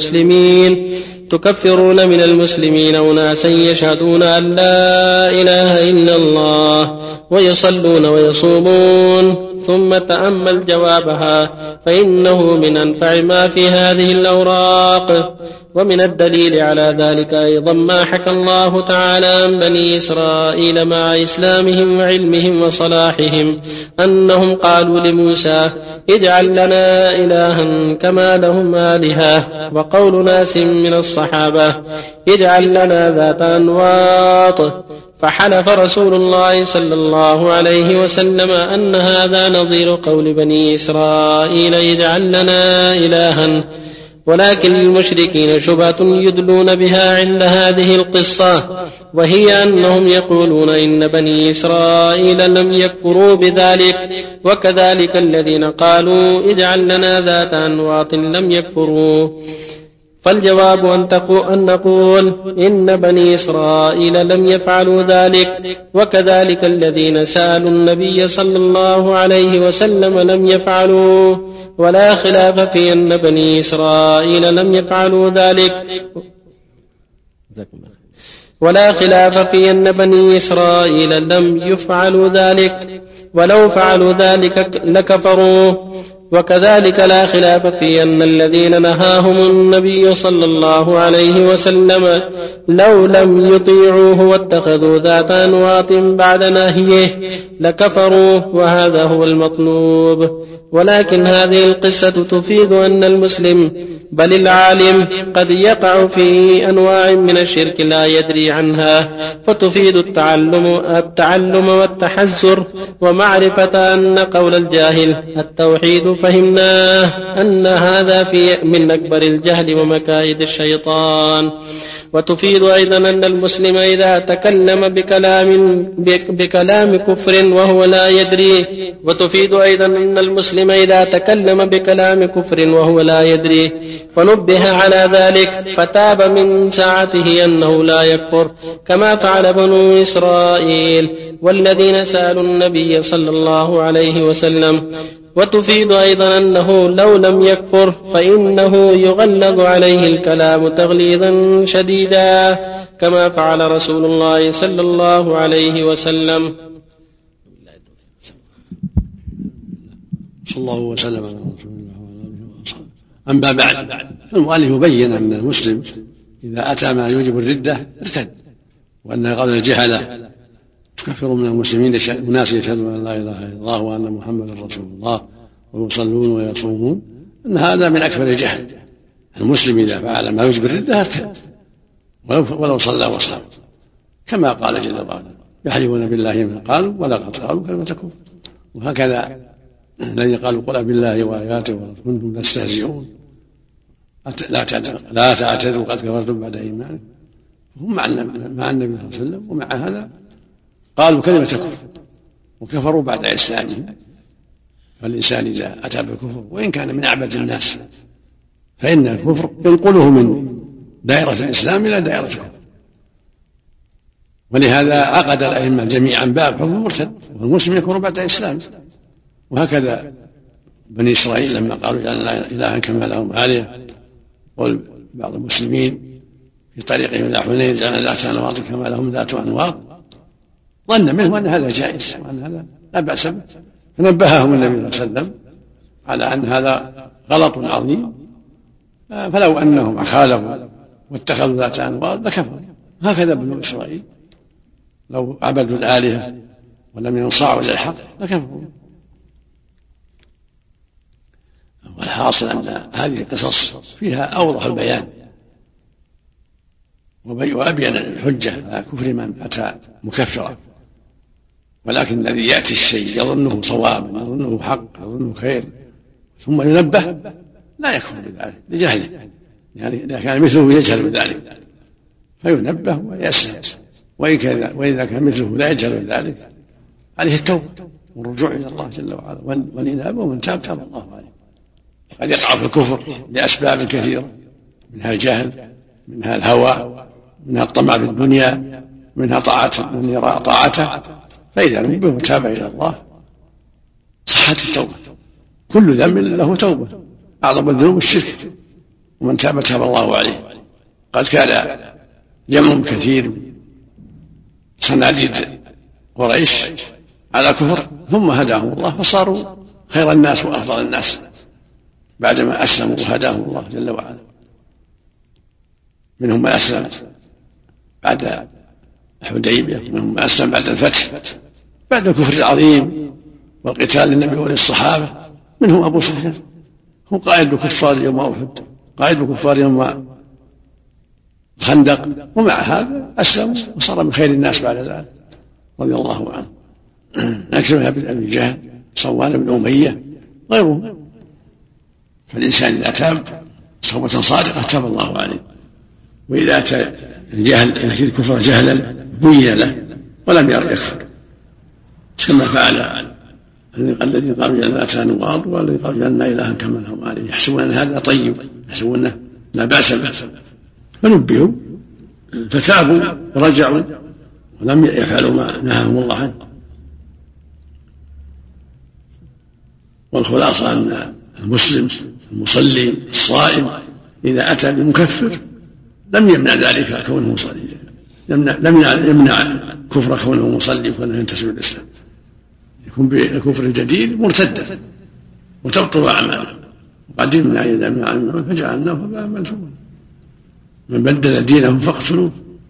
من المسلمين أناسا يشهدون أن لا إله إلا الله ويصلون ويصومون. ثم تأمل جوابها فإنه من أنفع ما في هذه الأوراق. ومن الدليل على ذلك أيضا ما حكى الله تعالى عن بني إسرائيل مع إسلامهم وعلمهم وصلاحهم أنهم قالوا لموسى اجعل لنا إلها كما لهم آلهة. وقول ناس من الصحابة اجعل لنا ذات أنواط. فحلف رسول الله صلى الله عليه وسلم أن هذا نظير قول بني إسرائيل اجعل لنا إلها. ولكن للمشركين شبهة يدلون بها عند هذه القصة وهي أنهم يقولون إن بني إسرائيل لم يكفروا بذلك وكذلك الذين قالوا اجعل لنا ذات أنواط لم يكفروا. فالجواب أن نقول إن بني إسرائيل لم يفعلوا ذلك وكذلك الذين سألوا النبي صلى الله عليه وسلم لم يفعلوا ولا خلاف في أن بني إسرائيل لم يفعلوا ذلك ولو فعلوا ذلك لكفروا. وكذلك لا خلاف في أن الذين نهاهم النبي صلى الله عليه وسلم لو لم يطيعوه واتخذوا ذات أنواط بعد نهيه لكفروا، وهذا هو المطلوب. ولكن هذه القصة تفيد أن المسلم بل العالم قد يقع في أنواع من الشرك لا يدري عنها، فتفيد التعلم والتحذر ومعرفة أن قول الجاهل التوحيد فهمناه أن هذا من أكبر الجهل ومكائد الشيطان. وتفيد أيضا أن المسلم إذا تكلم بكلام كفر وهو لا يدري فنبه على ذلك فتاب من ساعته أنه لا يكفر، كما فعل بنو إسرائيل والذين سألوا النبي صلى الله عليه وسلم. وتفيد أيضا أنه لو لم يكفر فإنه يغلظ عليه الكلام تغليظا شديدا، كما فعل رسول الله صلى الله عليه وسلم. صلى الله وسلم على رسول الله وعلى آله وصحبه. أما بعد، المؤلف يبين أن المسلم إذا أتى ما يوجب الردة ارتد، وأن قول الجهلة تكفر من المسلمين أناس يشهدون أن لا إله إلا الله وأن محمدا رسول الله ويصلون ويصومون، أن هذا من أكبر الجهل. المسلم إذا فعل ما يوجب الردة ارتد ولو صلى وصام، كما قال جل وعلا يحلفون بالله ما قالوا ولقد قالوا كلمة كفر. وهكذا الذين قالوا قل بالله وآياته وكنتم تستهزئون لا تعتذروا قد كفرتم بعد إيمانكم، هم مع النبي صلى الله عليه وسلم، ومع هذا قالوا كلمة كفر وكفروا بعد إسلامهم. فالإنسان إذا أتى بالكفر وإن كان من أعبد الناس فإن الكفر ينقله من دائرة الإسلام إلى دائرة الكفر. ولهذا عقد الأئمة جميعا باب حكم المرتد، والمسلم يكفر بعد إسلامه. وهكذا بني إسرائيل لما قالوا جعلنا إلها كما لهم آلهة، قل بعض المسلمين في طريقهم إلى حنين جعلنا ذات أنواط كما لهم ذات أنواط، ظن منهم أن هذا جائز وأن هذا لا بأس به، فنبههم النبي صلى الله عليه وسلم على أن هذا غلط عظيم، فلو أنهم خالفوا واتخذوا ذات أنواط لكفروا. هكذا بنو إسرائيل لو عبدوا الآلهة ولم ينصاعوا للحق لكفروا. والحاصل أن هذه القصص فيها أوضح البيان وأبين الحجة على كفر من أتى مكفرا. ولكن الذي يأتي الشيء يظنه صوابا يظنه حق يظنه خير ثم ينبه لا يكفر بذلك لجهله، يعني إذا كان مثله يجهل بذلك فينبه ويسلم، وإذا كان مثله لا يجهل بذلك عليه التوبة والرجوع إلى الله جل وعلا والإنابة، ومن تاب تاب الله عليه. قد يقع في الكفر لأسباب كثيرة، منها الجهل، منها الهوى، منها الطمع في الدنيا، منها طاعة من يرى طاعته، فإذا نبه وتاب إلى الله صحت التوبة. كل ذنب له توبة، أعظم الذنوب الشرك، ومن تاب تاب الله عليه. قد كان جمع كثير من صناديد قريش على كفر ثم هداهم الله فصاروا خير الناس وأفضل الناس بعدما أسلموا وهداهم الله جل وعلا. منهم من أسلم بعد الحديبية، منهم من أسلم بعد الفتح بعد الكفر العظيم والقتال للنبي وللصحابة. منهم أبو سفيان هو قائد الكفار يوم أحد، قائد الكفار يوم الخندق، ومع هذا أسلم وصار من خير الناس بعد ذلك رضي الله عنه. أكثر بن أبي جهل، صوان بن أمية، غيرهم. فالإنسان إذا تاب توبة صادقة تاب الله عليه. وإذا أتى الجهل يأتي الكفر جهلا بين له ولم يكفر، كما فعل الذين قالوا جعلنا ذات أنواط والذين قالوا جعلنا إلها كما لهم آلهة، يحسبون أن هذا طيب، يحسبون أنه لا بأس به، فنبهوا فتابوا ورجعوا ولم يفعلوا ما نهاهم الله عنه. والخلاصة أن المسلم المصلي الصائم إذا أتى بمكفر لم يمنع ذلك كونه مصلي، لم يمنع كفر كونه مصلي وكونه ينتسب الإسلام، يكون بالكفر الجديد مرتدا وتبطل أعماله. وقدمنا إلى ما عملوا فجعلناه هباء منثورا. من بدل دينه فاقتلوه.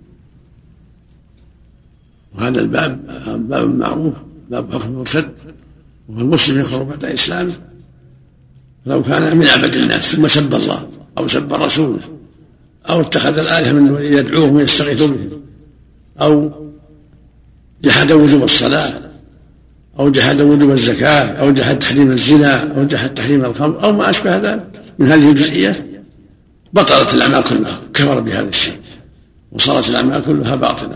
وهذا الباب باب معروف، باب حكم المرتد، وهو المسلم يكفر بعد إسلامه لو كان من عبد الناس ثم سب الله أو سب رسوله أو اتخذ الآلهة من يدعوهم ويستغيث بهم أو جحد وجوب الصلاة أو جحد وجوب الزكاة أو جحد تحريم الزنا أو جحد تحريم الخمر أو ما أشبه ذلك من هذه الجزئيات، بطلت الأعمال كلها، كفر بهذا الشيء وصارت الأعمال كلها باطلة.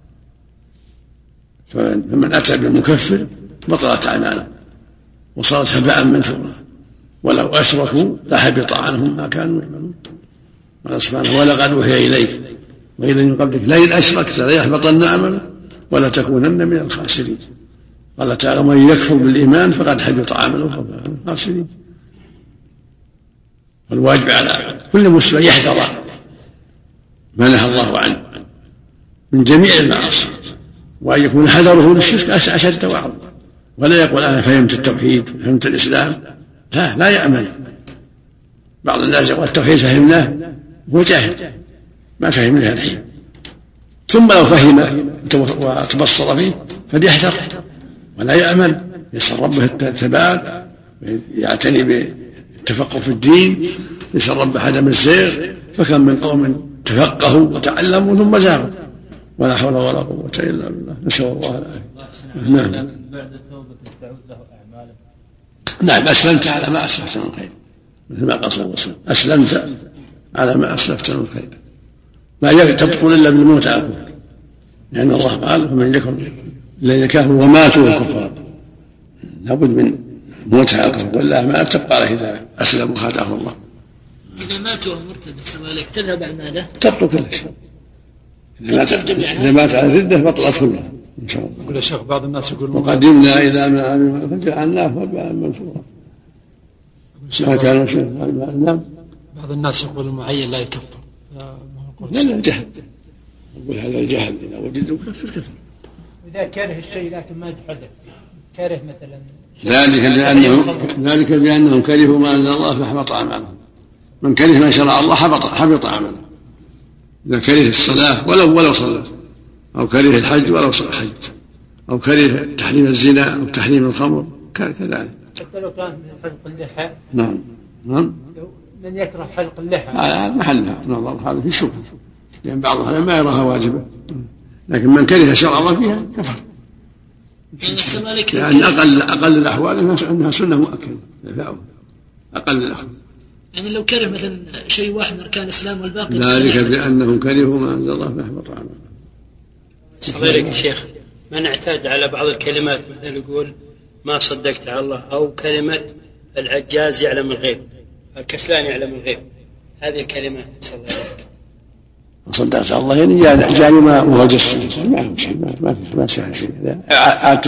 فمن أتى بالمكفر بطلت أعماله وصارت هباء منثورا، ولو أشركوا لحبط عنهم ما كانوا يعملون. قال سبحانه ولقد أوحي إليك وإلى من قبلك لئن أشركت ليحبطن عملك ولا تكونن من الخاسرين. قال تعالى من يكفر بالإيمان فقد حبط عمله وهو من الخاسرين. والواجب على كل مسلم يحذر ما نهى الله عنه من جميع المعاصي، وأن يكون حذره للشرك أشد وأعظم، ولا يقول أنا فهمت التوحيد فهمت الإسلام، لا يأمن. بعض الناس يقول التوحيد فهمناه هو جاهل ما فهم لها الحين، ثم لو فهم وتبصر فيه فليحذر ولا يأمن، يسأل ربه الثبات، يعتني بالتفقه في الدين، يسأل ربه عدم الزيغ. فكم من قوم تفقهوا وتعلموا ثم زاغوا، ولا حول ولا قوة إلا بالله، نسأل الله العافية. نعم. بعد التوبة تعود له أعماله. نعم، أسلمت على ما أسلفت من خير، مثل ما قال صلى الله عليه وسلم أسلمت على ما أسلفت من خير. ما تبطل إلا بالموت على الكفر، لأن الله قال فمن يكفر الذين كفروا وماتوا الكفار، لابد من موت على الكفر، والأعمال تبقى على إذا أسلموا هداه الله. إذا ماتوا مرتد سوالك تذهب أعماله؟ تبطل كل شيء. إذا مات على الردة بطلت كلها إن شاء الله. يقول يا شيخ بعض الناس يقول وقدمنا إلى ما عملوا فجعلناه هباء منثورا. نعم. بعض الناس يقول المعين لا يكفر. لا الجهل، يقول هذا الجهل إذا وجد مكفر كفر. إذا كره الشيء لكن ما يتحدث، كره مثلا ذلك بأنهم كرهوا ما أنزل الله فحبط أعمالهم. من كره ما شرع الله حبط عمله. إذا كره الصلاة ولو صلى، أو كره الحج ولو حج، أو كره تحريم الزنا أو تحريم الخمر كذلك. حتى لو كان من حلق اللحى. نعم. من يكره حلق اللحى هذا محلها نظر، هذا في شبهة، لأن بعض العلماء ما يراها واجبة، لكن من كره شرع الله فيها كفر. يعني أقل الأحوال أنها سنة مؤكدة، أقل الأحوال. يعني لو كره مثلا شيء واحد من أركان الإسلام والباقي ذلك بأنهم كرهوا ما أنزل الله فأحبط أعمالهم. صغيرك يا شيخ، من اعتاد على بعض الكلمات مثلا يقول ما صدقت على الله، أو كلمة العجاز يعلم الغيب، الكسلان يعلم الغيب، هذه الكلمات صلى الله عليه وسلم. صدقت على الله يعني جاني ما هو جسد، ما هو شيء، ما سهل شيء. عادة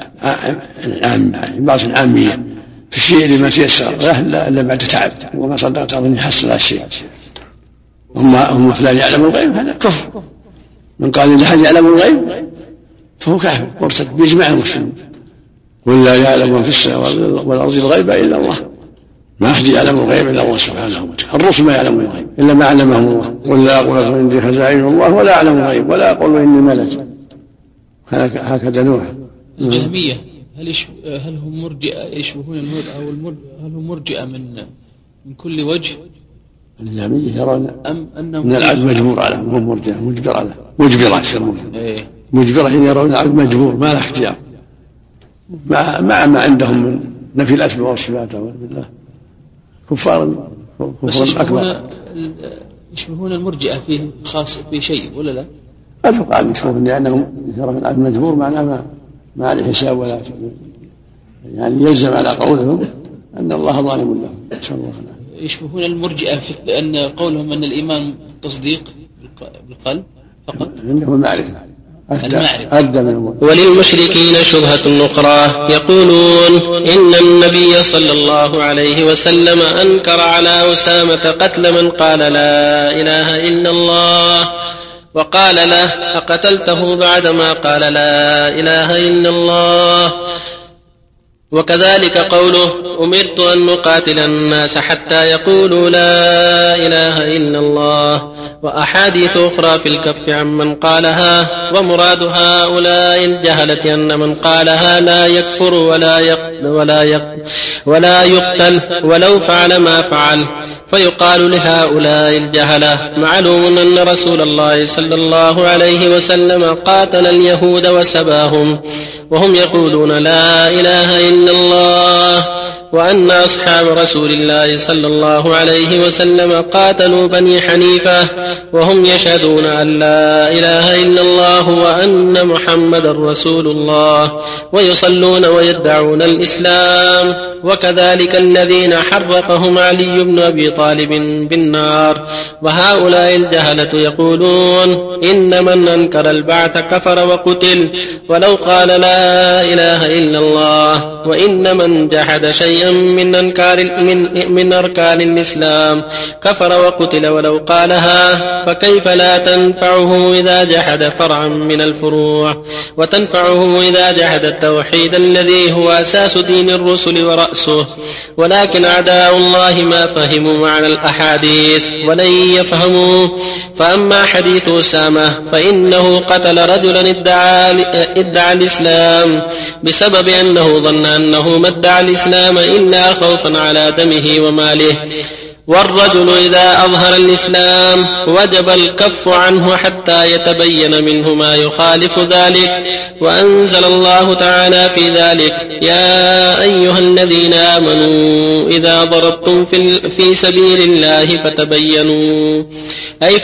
بعض العامية في الشيء اللي ما تيسر إلا بعد تعب، وما صدقت أظن يحصل الشيء. هم فلان يعلم الغيب، هذا كفر. من قال إن أحد يعلم الغيب فهو كافر مرتد بإجماع المسلمين. قل لا يعلم من في السماوات والأرض الغيب إلا الله، ما أحد يعلم الغيب إلا الله سبحانه وتعالى. الرسل ما يعلمون الغيب إلا ما علمهم الله. قل لا أقول لكم عندي خزائن الله ولا أعلم الغيب ولا أقول إني ملك. هكذا نوح. الجهمية هل هم مرجئة يشبهون الموت هل هم مرجئة من كل وجه؟ الجهمية يرون أن العبد مجبور عليه، هم مرجئة مجبرة يسمونها. مجبرة يرون العبد مجبور ما له اختيار، مع ما عندهم من نفي الأسماء والصفات بالله كفار أكبر. يشبهون المرجئة فيه خاص في شيء ولا لا؟ أتوقع أن يشبهون لأنهم يرون العبد مجبور معناه ما عليه حساب ولا يعني يلزم على قولهم أن الله ظالم لهم. إن شاء الله يشبهون المرجئة في أن قولهم أن الإيمان تصديق بالقلب فقط، عندهم المعرفة. وللمشركين شبهة أخرى يقولون إن النبي صلى الله عليه وسلم أنكر على أسامة قتل من قال لا إله إلا الله، وقال له أقتلته بعدما قال لا إله إلا الله؟ وكذلك قوله أمرت أن نقاتل الناس حتى يقولوا لا إله إلا الله، وأحاديث أخرى في الكف عمن قالها. ومراد هؤلاء الجهلة أن من قالها لا يكفر ولا يقتل ولو فعل ما فعل. فيقال لهؤلاء الجهلة معلوم أن رسول الله صلى الله عليه وسلم قاتل اليهود وسباهم وهم يقولون لا إله إلا الله، وأن أصحاب رسول الله صلى الله عليه وسلم قاتلوا بني حنيفة وهم يشهدون أن لا إله إلا الله وأن محمد رسول الله ويصلون ويدعون الإسلام. وكذلك الذين حرقهم علي بن أبي طالب بالنار. وهؤلاء الجهلة يقولون إن من أنكر البعث كفر وقتل ولو قال لا إله إلا الله، وإن من جحد شيئا من أركان الإسلام كفر وقتل ولو قالها. فكيف لا تنفعه إذا جحد فرعا من الفروع، وتنفعه إذا جحد التوحيد الذي هو أساس دين الرسل ورأسه. ولكن أعداء الله ما فهموا معنى الأحاديث ولن يفهموا. فأما حديث أسامة فإنه قتل رجلا ادعى الإسلام بسبب أنه ظن أنه ما ادعى الإسلام إلا خوفا على دمه وماله. والرجل إذا أظهر الإسلام وجب الكف عنه حتى يتبين منه ما يخالف ذلك. وأنزل الله تعالى في ذلك يا أيها الذين آمنوا إذا ضربتم في سبيل الله فتبينوا أي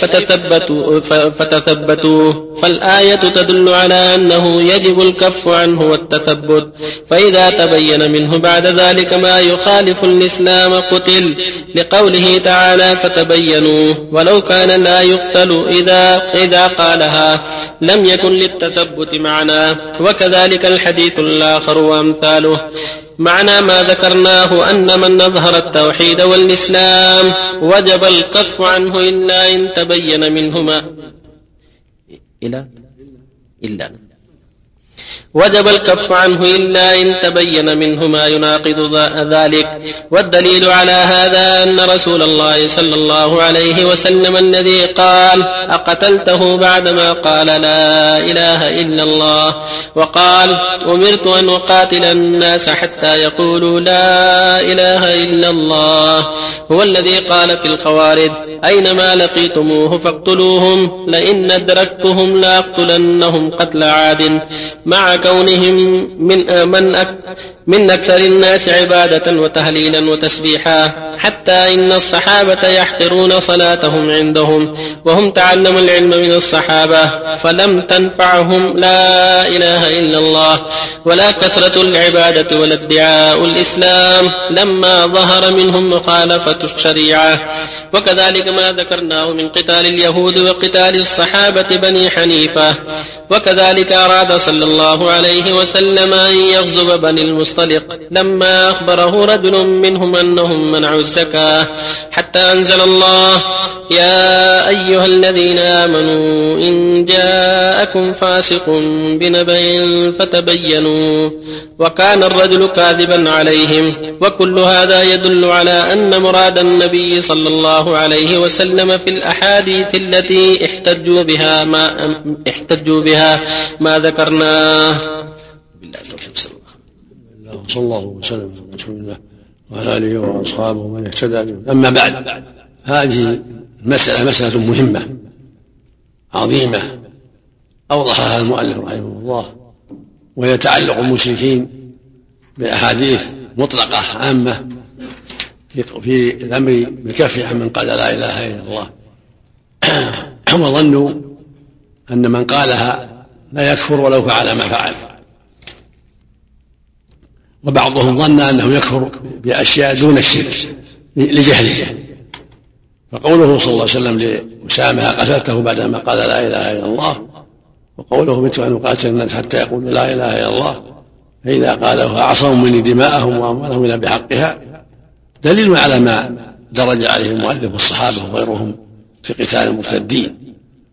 فتثبتوا. فالآية تدل على أنه يجب الكف عنه والتثبت، فإذا تبين منه بعد ذلك ما يخالف الإسلام قتل، لقوله تعالى فتبينوا. ولو كان لا يقتل إذا قالها لم يكن للتثبت معنى. وكذلك الحديث الآخر وأمثاله. معنى ما ذكرناه أن من أظهر التوحيد والإسلام وجب الكف عنه إلا إن تبين منهما وجب الكف عنه إلا إن تبين منه ما يناقض ذلك. والدليل على هذا أن رسول الله صلى الله عليه وسلم الذي قال أقتلته بعدما قال لا إله إلا الله وقال أمرت أن أقاتل الناس حتى يقولوا لا إله إلا الله، هو الذي قال في الخوارج أينما لقيتموه فاقتلوهم لئن أدركتهم لأقتلنهم قتل عاد، مع كونهم من أكثر الناس عبادة وتهليلا وتسبيحا، حتى إن الصحابة يحقرون صلاتهم عندهم وهم تعلموا العلم من الصحابة، فلم تنفعهم لا إله إلا الله ولا كثرة العبادة ولا ادعاء الإسلام لما ظهر منهم مخالفة الشريعة. وكذلك ما ذكرناه من قتال اليهود وقتال الصحابة بني حنيفة. وكذلك أراد صلى الله عليه وسلم أن يغزو بني المصطلق لما أخبره رجل منهم أنهم منعوا الزكاة، حتى أنزل الله يا أيها الذين آمنوا إن جاءكم فاسق بنبأ فتبينوا، وكان الرجل كاذبا عليهم. وكل هذا يدل على أن مراد النبي صلى الله عليه وسلم في الأحاديث التي احتجوا بها ما ذكرناه. صلى الله وسلم على رسول الله وعلى آله وأصحابه ومن اهتدى به. أما بعد، هذه مسألة مهمة عظيمة أوضحها المؤلف رحمه الله، ويتعلق المشركين بأحاديث مطلقة عامة في الأمر بالكف عن من قال لا إله إلا الله، وظنوا أن من قالها لا يكفر ولو فعل ما فعل. وبعضهم ظن أنه يكفر بأشياء دون الشرك لجهله، فقوله صلى الله عليه وسلم لأسامة قتلته بعدما قال لا إله إلا الله، وقوله أمرت أن أقاتل الناس حتى يقولوا لا إله إلا الله، فإذا قاله أعصموا مني دماءهم وأموالهم إلا بحقها، دليل على ما درج عليه المؤلف والصحابة وغيرهم في قتال المرتدين.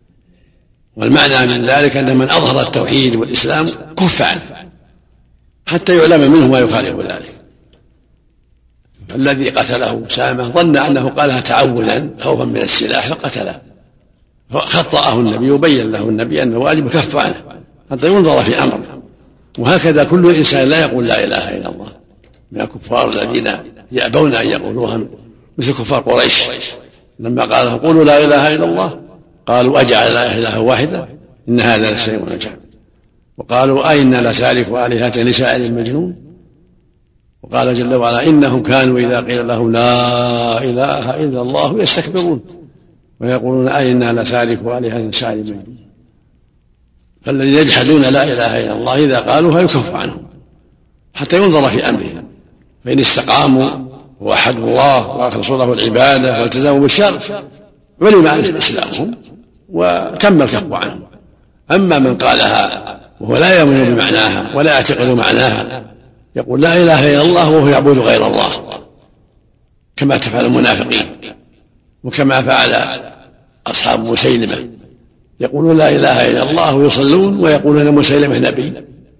والمعنى من ذلك أن من أظهر التوحيد والإسلام كف عنه حتى يعلم منه ما يخالف ذلك. فالذي قتله أسامة ظن أنه قالها تعوذا خوفا من السلاح فقتله، فخطأه النبي وبين له النبي أنه واجب كف عنه حتى ينظر في أمره. وهكذا كل إنسان لا يقول لا إله إلا الله من الكفار الذين يأبون أن يقولوها، مثل كفار قريش لما قال لهم قولوا لا إله إلا الله قالوا أجعل لا إله واحدة إن هذا لشيء عجاب، وقالوا أئنا لسالك آلهة لشاعر مجنون. وقال جل وعلا إنهم كانوا إذا قيل لهم لا إله إلا الله يستكبرون ويقولون أئنا لسالك آلهة لشاعر مجنون. فالذين يجحدون لا إله إلا الله إذا قالوها يكف عنهم حتى ينظر في أمرهم، فإن استقاموا ووحدوا الله وأخلصوا له العبادة والتزموا بالشرع علم إسلامهم وتم الكف عنهم. أما من قالها وهو لا يؤمن بمعناها ولا يعتقد معناها، يقول لا إله إلا الله وهو يعبد غير الله كما تفعل المنافقين وكما فعل أصحاب مسيلمة، يقولون لا إله إلا الله ويصلون ويقولون مسيلمة نبي.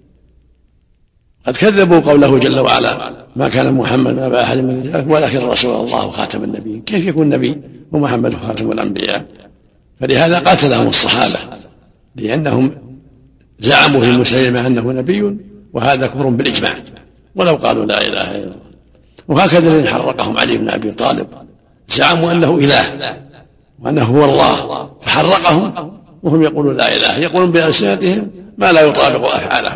قد كذبوا قوله جل وعلا ما كان محمد أبا أحد من رجالكم ولكن رسول الله وخاتم النبيين. كيف يكون نبي ومحمد خاتم الأنبياء؟ فلهذا قاتلهم الصحابة لأنهم زعموا في مسيلمة أنه نبي، وهذا كفر بالإجماع ولو قالوا لا إله إلا الله. وهكذا الذين حرقهم علي بن أبي طالب زعموا أنه إله وأنه هو الله فحرقهم وهم يقولون لا إله، يقولون بألسنتهم ما لا يطابق أفعالهم.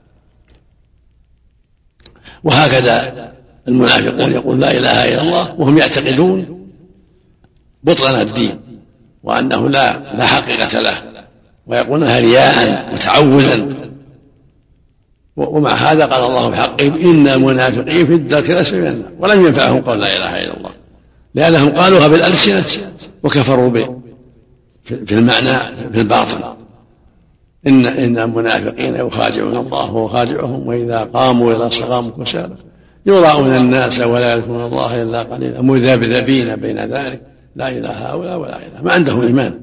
وهكذا المنافقون يقول لا إله إلا الله وهم يعتقدون بطلان الدين وأنه لا حقيقة له، ويقولونها رياء وتعوذا. ومع هذا قال الله بحقهم إن المنافقين في الدرك الأسفل من النار، ولم ينفعهم قول لا إله إلا الله لأنهم قالوها بالألسنة وكفروا في المعنى في الباطن. إن المنافقين يخادعون الله وهو خادعهم وإذا قاموا إلى الصلاة كسالى يراءون الناس ولا يذكرون الله إلا قليلا مذبذبين بين ذلك لا إله هؤلاء ولا إله، ما عندهم إيمان.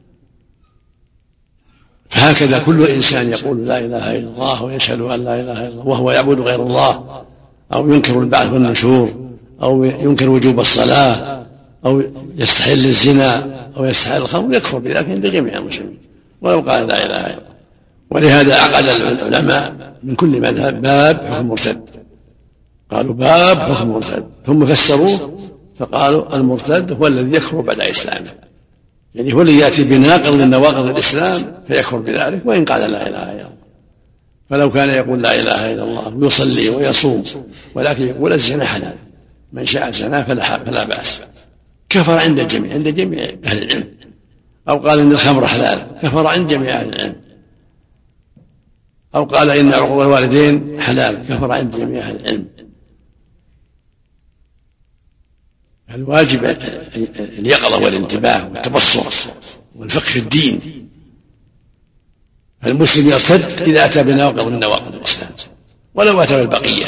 فهكذا كل إنسان يقول لا إله إلا الله ويشهد أن لا إله إلا الله وهو يعبد غير الله أو ينكر البعث والنشور أو ينكر وجوب الصلاة أو يستحل الزنا أو يستحل الخمر يكفر بذلك عند جميع المسلمين ولو قال لا إله إلا الله. ولهذا عقد العلماء من كل مذهب باب حكم مرتد، قالوا باب حكم مرتد ثم فسروه فقالوا المرتد هو الذي يكفر بعد إسلامه، يعني هو الذي يأتي بناقض من نواقض الإسلام فيكفر بذلك وإن قال لا إله إلا الله. فلو كان يقول لا إله إلا الله ويصلي ويصوم ولكن يقول الزنا حلال من شاء زنا فلا بأس كفر عند الجميع عند جميع أهل العلم، أو قال إن الخمر حلال كفر عند جميع أهل العلم، أو قال إن عقوق الوالدين حلال كفر عند جميع أهل العلم. الواجب اليقظة والانتباه والتبصر والفقه في الدين. فالمسلم يرتد إذا أتى بناقض من نواقض الإسلام ولو أتى بالبقية،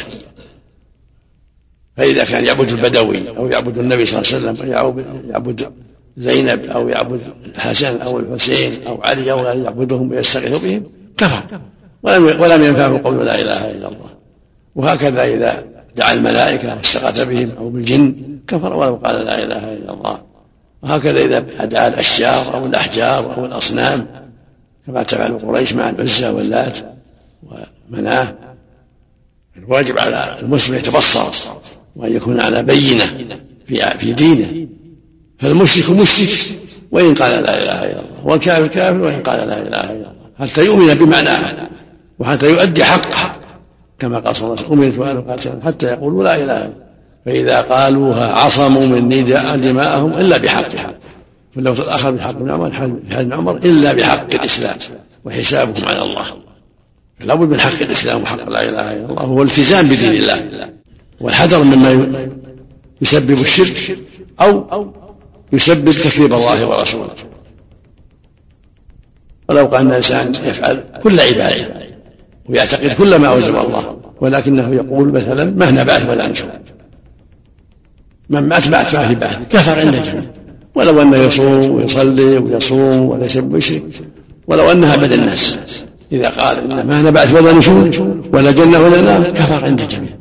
فإذا كان يعبد البدوي أو يعبد النبي صلى الله عليه وسلم أو يعبد زينب أو يعبد الحسن أو الحسين أو علي أو غيره يعبدهم ويستغيث بهم كفر ولم ينفعه قول لا إله إلا الله. وهكذا إذا دعا الملائكة واستغاث بهم أو بالجن كفر ولو قال لا إله إلا الله. وهكذا إذا دعا الأشجار أو الأحجار أو الأصنام كما تفعل قريش مع العزى واللات ومناه. الواجب على المسلم يتبصر وأن يكون على بينة في دينه. فالمشرك مشرك وإن قال لا إله إلا الله، والكافر كافر وإن قال لا إله إلا الله، حتى يؤمن بمعناها وحتى يؤدي حقها كما قال صلى الله عليه وسلم أمرت وأن أقاتل حتى يقولوا لا إله إلا الله، فإذا قالوها عصموا مني دماءهم إلا بحقها. فاللفظ الآخر بحق ابن عمر بن عمر إلا بحق الإسلام وحسابهم على الله. فلا بد من حق الإسلام وحق لا إله إلا الله هو الالتزام بدين الله والحذر مما يسبب الشرك أو يسبب تكذيب الله ورسوله. ولو قال الإنسان يفعل كل عبادة ويعتقد كل ما أوجب الله ولكنه يقول مثلا مهنا بعث ولا نشور، من مات بعث ما في بعث كفر عند الجميع، ولو أنه يصوم ويصلي ويصوم وليس بمشرك، ولو أنها عبد الناس إذا قال إن ما نبعث ولا نشوف ولا جنة ولا نار كفر عند الجميع.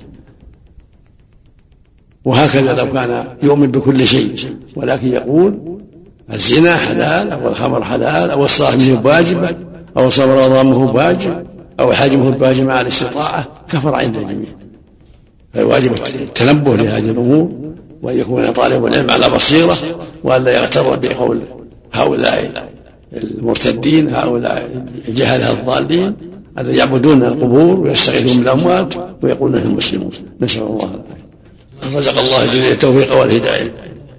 وهكذا لو كان يؤمن بكل شيء ولكن يقول الزنا حلال أو الخمر حلال أو الصلاة منه بواجب أو الصوم رمضان منه بواجب أو الحج منه بواجب مع الاستطاعة كفر عند الجميع. فالواجب التنبه لهذه الأمور وأن يكون طالب العلم على بصيرة وألا يغتر بقول هؤلاء المرتدين هؤلاء الجهلة الضالين الذين يعبدون القبور ويستغيثون بالأموات ويقولون انهم مسلمون. نسأل الله العافية. رزق الله جميع التوفيق والهداية.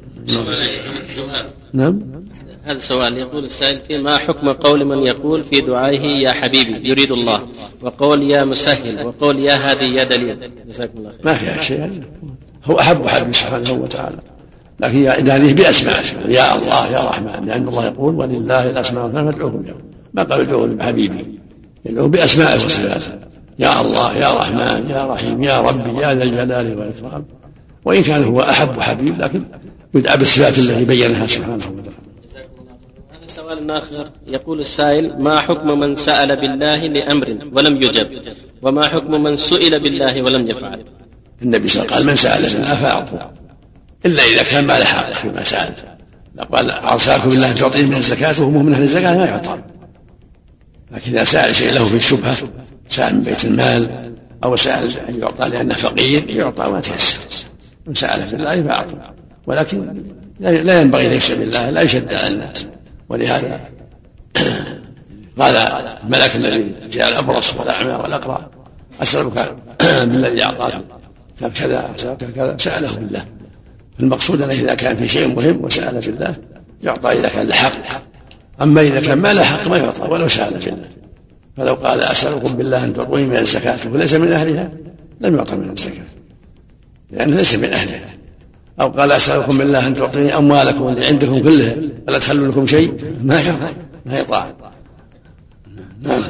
نعم. هذا سؤال يقول السائل فيه: ما حكم قول من يقول في دعائه يا حبيبي يريد الله، وقول يا مسهل، وقول يا هادي يا دليل؟ جزاكم الله خير. ما فيها شيء، هو أحب حبيبه سبحانه وتعالى، لكن يدعيه بأسماء يا الله يا رحمن، لأن الله يقول ولله الأسماء الحسنى فادعوه بها، ما قال ادعوه بحبيبي، يدعوه بأسماء وصفاته يا الله يا رحمن يا رحيم يا ربي يا ذا الجلال والإكرام، وإن كان هو أحب حبيب لكن يدعى بالصفات التي بينها سبحانه وتعالى. هذا سؤال آخر يقول السائل: ما حكم من سأل بالله لأمر ولم يجب، وما حكم من سئل بالله ولم يفعل؟ النبي صلى الله عليه وسلم قال من سأل بالله فأعطه إلا إذا كان ما له حق فيما سأل. قال أرسلك بالله تعطيه من الزكاة وهو من أهل الزكاة ما يعطى، لكن إذا سأل شيء له في الشبهة، سأل من بيت المال أو سأل أن يعطى لأنه فقير يعطى ما تيسر. من سأل بالله فأعطه، ولكن لا ينبغي أن يكسب بالله، لا يشد على الناس. ولهذا قال الملك الذي جاء الأبرص والأعمى والأقرع أسألك بالذي أعطاك كذا أسألك كذا، سأله بالله. المقصود أنه إذا كان في شيء مهم وسأل بالله يعطى إذا كان له حق، أما إذا كان ما له حق ما يعطى ولو سأل بالله. فلو قال أسألكم بالله أن تعطوني من الزكاة وليس من أهلها لم يعطى من الزكاة لأنه ليس من أهلها، أو قال أسألكم بالله أن تعطوني أموالكم اللي عندكم كلها ولا تخلوا لكم شيء ما يعطى، ما يطاع. نعم.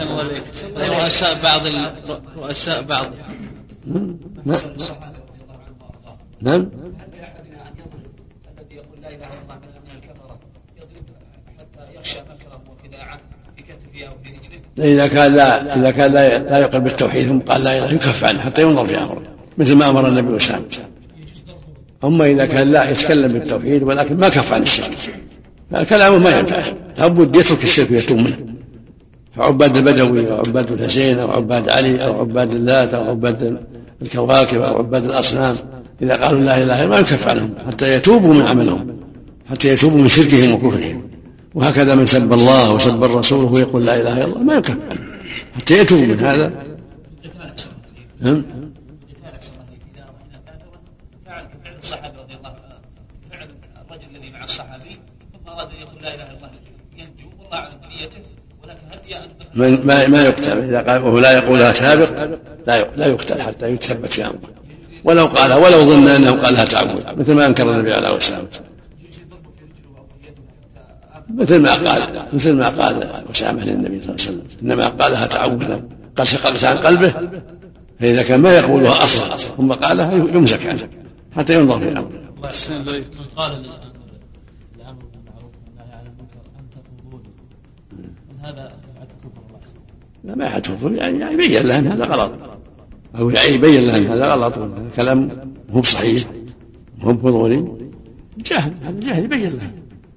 رؤساء بعض نعم. إذا كان لا يقر بالتوحيد ثم قال لا إله يكف عنه حتى ينظر في أمره مثل ما أمر النبي وسلم. أما إذا كان لا يتكلم بالتوحيد ولكن ما كف عن الشرك فكلامه ما ينفع، لابد يترك الشرك ويتوب منه. فعباد البدوي وعباد الحسين أو عباد علي أو عباد اللات أو عباد الكواكب أو عباد الأصنام إذا قالوا لا إله إلا الله ما يكف عنهم حتى يتوبوا من عملهم، حتى يتوبوا من شركهم وكفرهم. وهكذا من سب الله وسب الرسول ويقول لا إله إلا الله ما يكف عنه حتى يتوب من هذا. الصحابة رضي الله عنهم فعل الرجل الذي مع الصحابي ثم أراد أن يقول لا إله إلا الله ينجو والله أعلم بنيته، ولكن هدي ما يقتل إذا قال وهو لا يقولها سابق لا يقتل حتى يتثبت في أمره، ولو قالها ولو ظن أنه قالها تعود مثل ما أنكر النبي عليه الصلاة والسلام، مثل ما قال أسامة للنبي صلى الله عليه وسلم إنما قالها تعوذا قال شققت عن قلبه، فإذا كان ما يقولها أصلا ثم قالها يمسك عنه حتى ينظر في أمره. قال الأمر بالمعروف والنهي عن المنكر أن تقولون هذا لا ما يحد كفر يعني يبين له أن هذا غلط، أو يبين له أن هذا غلط كلام مو بصحيح مو بفضولي، جاهل هذا جاهل يبين له.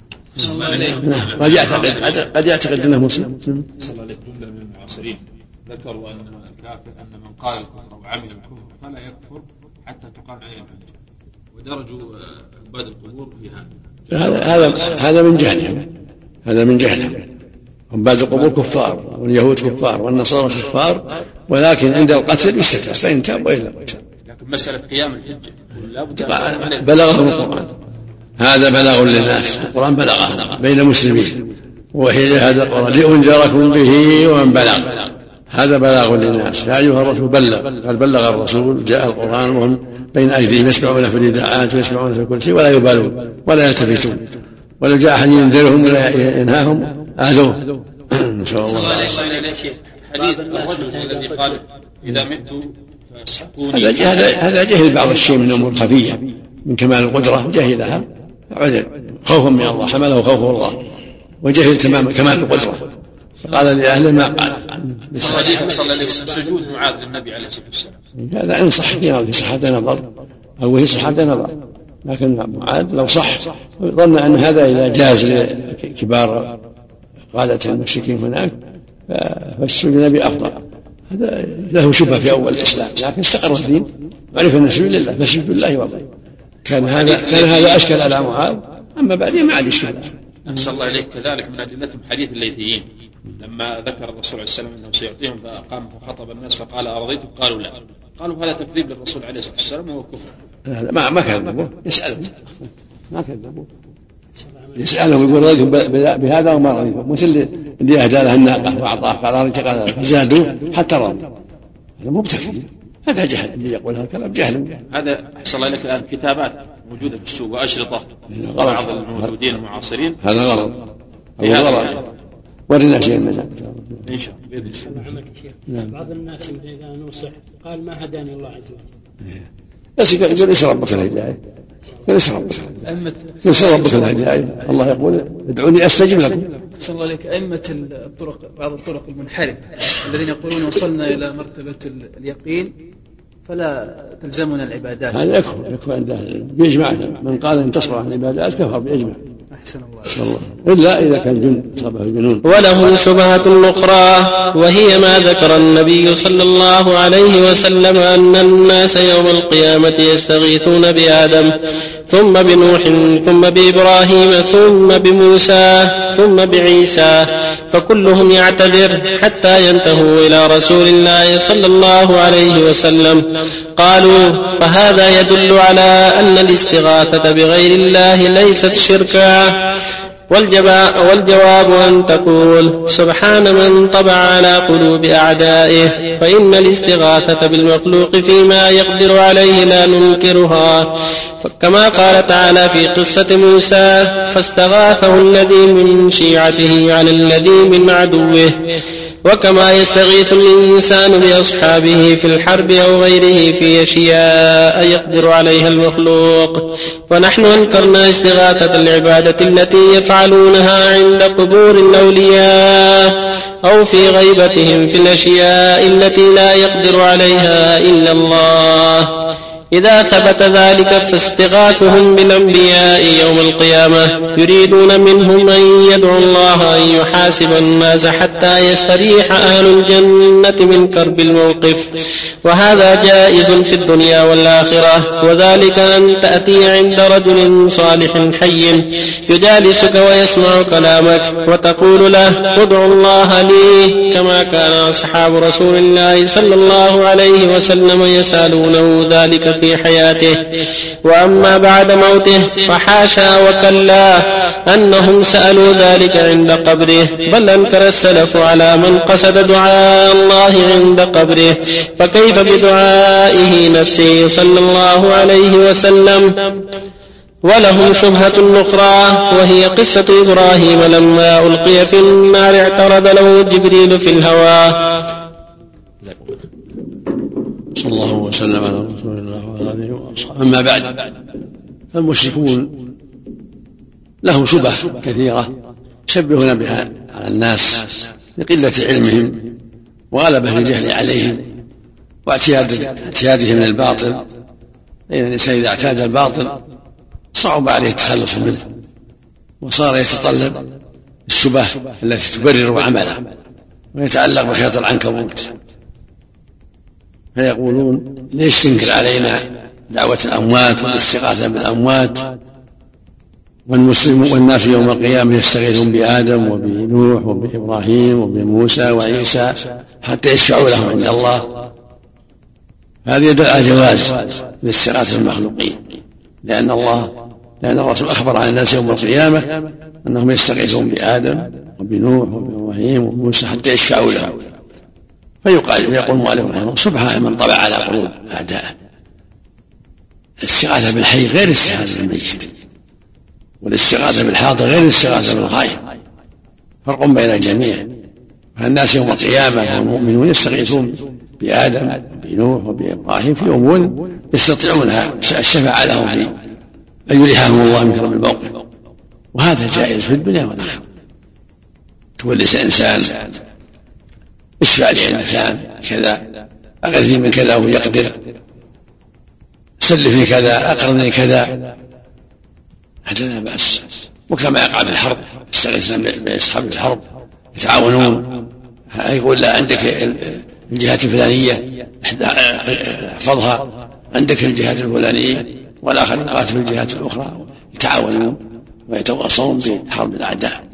قد يعتقد أنه مسلم. صلى الله عليه جملة من المعاصرين ذكروا أن الكافر أن من قال الكفر وعمل الكفر فلا يكفر حتى تقام عليه الحجة، ودرجوا عباد القبور في هذا. هذا من جهلهم. عباد القبور كفار واليهود كفار والنصارى كفار، ولكن عند القتل يستتاب فإن تاب وإلا قتل. لكن مسألة قيام الحجة بلغهم القرآن، هذا بلاغ للناس، القرآن بلغه بين المسلمين وهي هذا القرآن لأنذركم به ومن بلغ، هذا بلاغ للناس. يا أيها الرسول قد بلغ الرسول جاء القرآن وهم بين أيديهم يسمعون في الإذاعات ويسمعون في كل شيء ولا يبالون ولا يلتفتون، ولو جاء أحد ينذرهم ولا ينهاهم آذوه. نسأل الله حديث الرجل الذي قال إذا مت فاسحقوني، هذا جهل بعض الشيء من الأمور الخفية من كمال القدرة جهلها عذر خوفا من الله، حمله خوف الله وجهل تمام كمال القدرة، قال لأهله ما قال. صلى الله عليه وسلم سجود معاذ للنبي عليه الصلاة والسلام هذا إن صح في صحة نظر أو في صحة نظر، لكن معاذ لو صح ظن أن هذا إذا جاز لكبار قادة المشركين هناك فالسجود للنبي أفضل. هذا له شبهة في أول الإسلام، لكن استقر الدين وعرف أن السجود لله فالسجود لله وضع. كان هذا أشكل على معاذ، أما بعدين ما عاد يشكل. أحسن الله إليك. كذلك من أدلتهم حديث الليثيين لما ذكر الرسول عليه السلام أنه سيعطيهم فقام فخطب الناس فقال أرضيتم؟ قالوا لا. قالوا هذا تكذيب للرسول عليه الصلاة والسلام وهو كفر. ما كذبوا، يسألهم ما كذبوا، يسألهم يقول رضيتم بهذا وما رضيتم، مثل اللي أهدى له الناقة وأعطاه قال رضيت قال فزادوه حتى رضي. هذا مو بتكذيب، هذا جهل. اللي يقول هذا الكلام جهل. هذا أحسن الله إليك الآن كتابات موجودة في السوق وأشرطة بعض الموجودين المعاصرين. هذا غلط. ورنا شيء منها إن شاء الله بإذن الله. بعض الناس إذا نصح قال ما هداني الله عز وجل، بس يقول اسأل ربك الهداية، اسأل ربك الهداية. الله يقول ادعوني أستجب لكم. أحسن الله عليك. أئمة الطرق بعض الطرق المنحرفة الذين يقولون وصلنا إلى مرتبة اليقين فلا تلزمنا العبادات، هذا يكفر عند بإجماع من قال ان تصبر عن العبادات كفر بإجماع. أحسن الله. إلا إذا كان صابه الجنون. وله شبهة أخرى وهي ما ذكر النبي صلى الله عليه وسلم أن الناس يوم القيامة يستغيثون بآدم ثم بنوح ثم بإبراهيم ثم بموسى ثم بعيسى، فكلهم يعتذر حتى ينتهوا إلى رسول الله صلى الله عليه وسلم. قالوا فهذا يدل على أن الاستغاثة بغير الله ليست شركا. والجواب أن تقول سبحان من طبع على قلوب أعدائه، فإن الاستغاثة بالمخلوق فيما يقدر عليه لا ننكرها، كما قال تعالى في قصة موسى فاستغاثه الذي من شيعته على الذي من عدوه، وكما يستغيث الإنسان بأصحابه في الحرب أو غيره في أشياء يقدر عليها المخلوق. ونحن أنكرنا استغاثة العبادة التي يفعلونها عند قبور الأولياء أو في غيبتهم في الأشياء التي لا يقدر عليها إلا الله. إذا ثبت ذلك فاستغاثهم بالأنبياء يوم القيامة يريدون منهم أن يدعوا الله أن يحاسب الناس حتى يستريح أهل الجنة من كرب الموقف، وهذا جائز في الدنيا والآخرة. وذلك أن تأتي عند رجل صالح حي يجالسك ويسمع كلامك وتقول له ادعوا الله لي، كما كان أصحاب رسول الله صلى الله عليه وسلم يسألونه ذلك في حياته. وأما بعد موته فحاشا وكلا أنهم سألوا ذلك عند قبره، بل أنكر السلف على من قصد دعاء الله عند قبره، فكيف بدعائه نفسه صلى الله عليه وسلم. ولهم شبهة أخرى وهي قصة إبراهيم لما ألقي في النار اعترض له جبريل في الهواء. صلى الله وسلم على رسول الله وعلى آله وأصحابه. أما بعد، فالمشركون لهم شبه كثيرة يشبهون بها على الناس لقلة علمهم وغلبة الجهل عليهم واعتيادهم من الباطل، لأن الإنسان إذا اعتاد الباطل صعب عليه التخلص منه، وصار يتطلب الشبه التي تبرر عمله ويتعلق بخيط العنكبوت، فيقولون ليش تنكر علينا دعوة الأموات والاستغاثة بالأموات، والمسلمون والناس يوم القيامة يستغيثون بآدم وبنوح وبإبراهيم وبموسى وعيسى حتى يشفعوا لهم عند الله. هذا يدل على جواز الاستغاثة بالمخلوقين، لأن الرسول أخبر عن الناس يوم القيامة أنهم يستغيثون بآدم وبنوح وبإبراهيم وموسى حتى يشفعوا لهم. فيقول المؤلف رحمه الله سبحان من طبع على قلوب أعدائه. الاستغاثة بالحي غير الاستغاثة بالميت، والاستغاثة بالحاضر غير الاستغاثة بالغائب، فرق بين الجميع. فالناس يوم القيامة والمؤمنون يستغيثون بآدم وبنوح وبإبراهيم في أمور يستطيعون الشفاعة لهم في أن يريحهم الله من كرب الموقف، وهذا جائز في الدنيا والآخرة. تولس إنسان اشفع لي عند فلان كذا، أغثني من كذا وهو يقدر، سلفني كذا، أقرضني كذا، هذا لا بأس. وكما يقع في الحرب يستغيث بأصحاب الحرب يتعاونون، يقول لا عندك الجهات الفلانية احفظها، عندك الجهات الفلانية، والآخر يقاتل في الجهات الأخرى، يتعاونون ويتواصون بحرب الأعداء.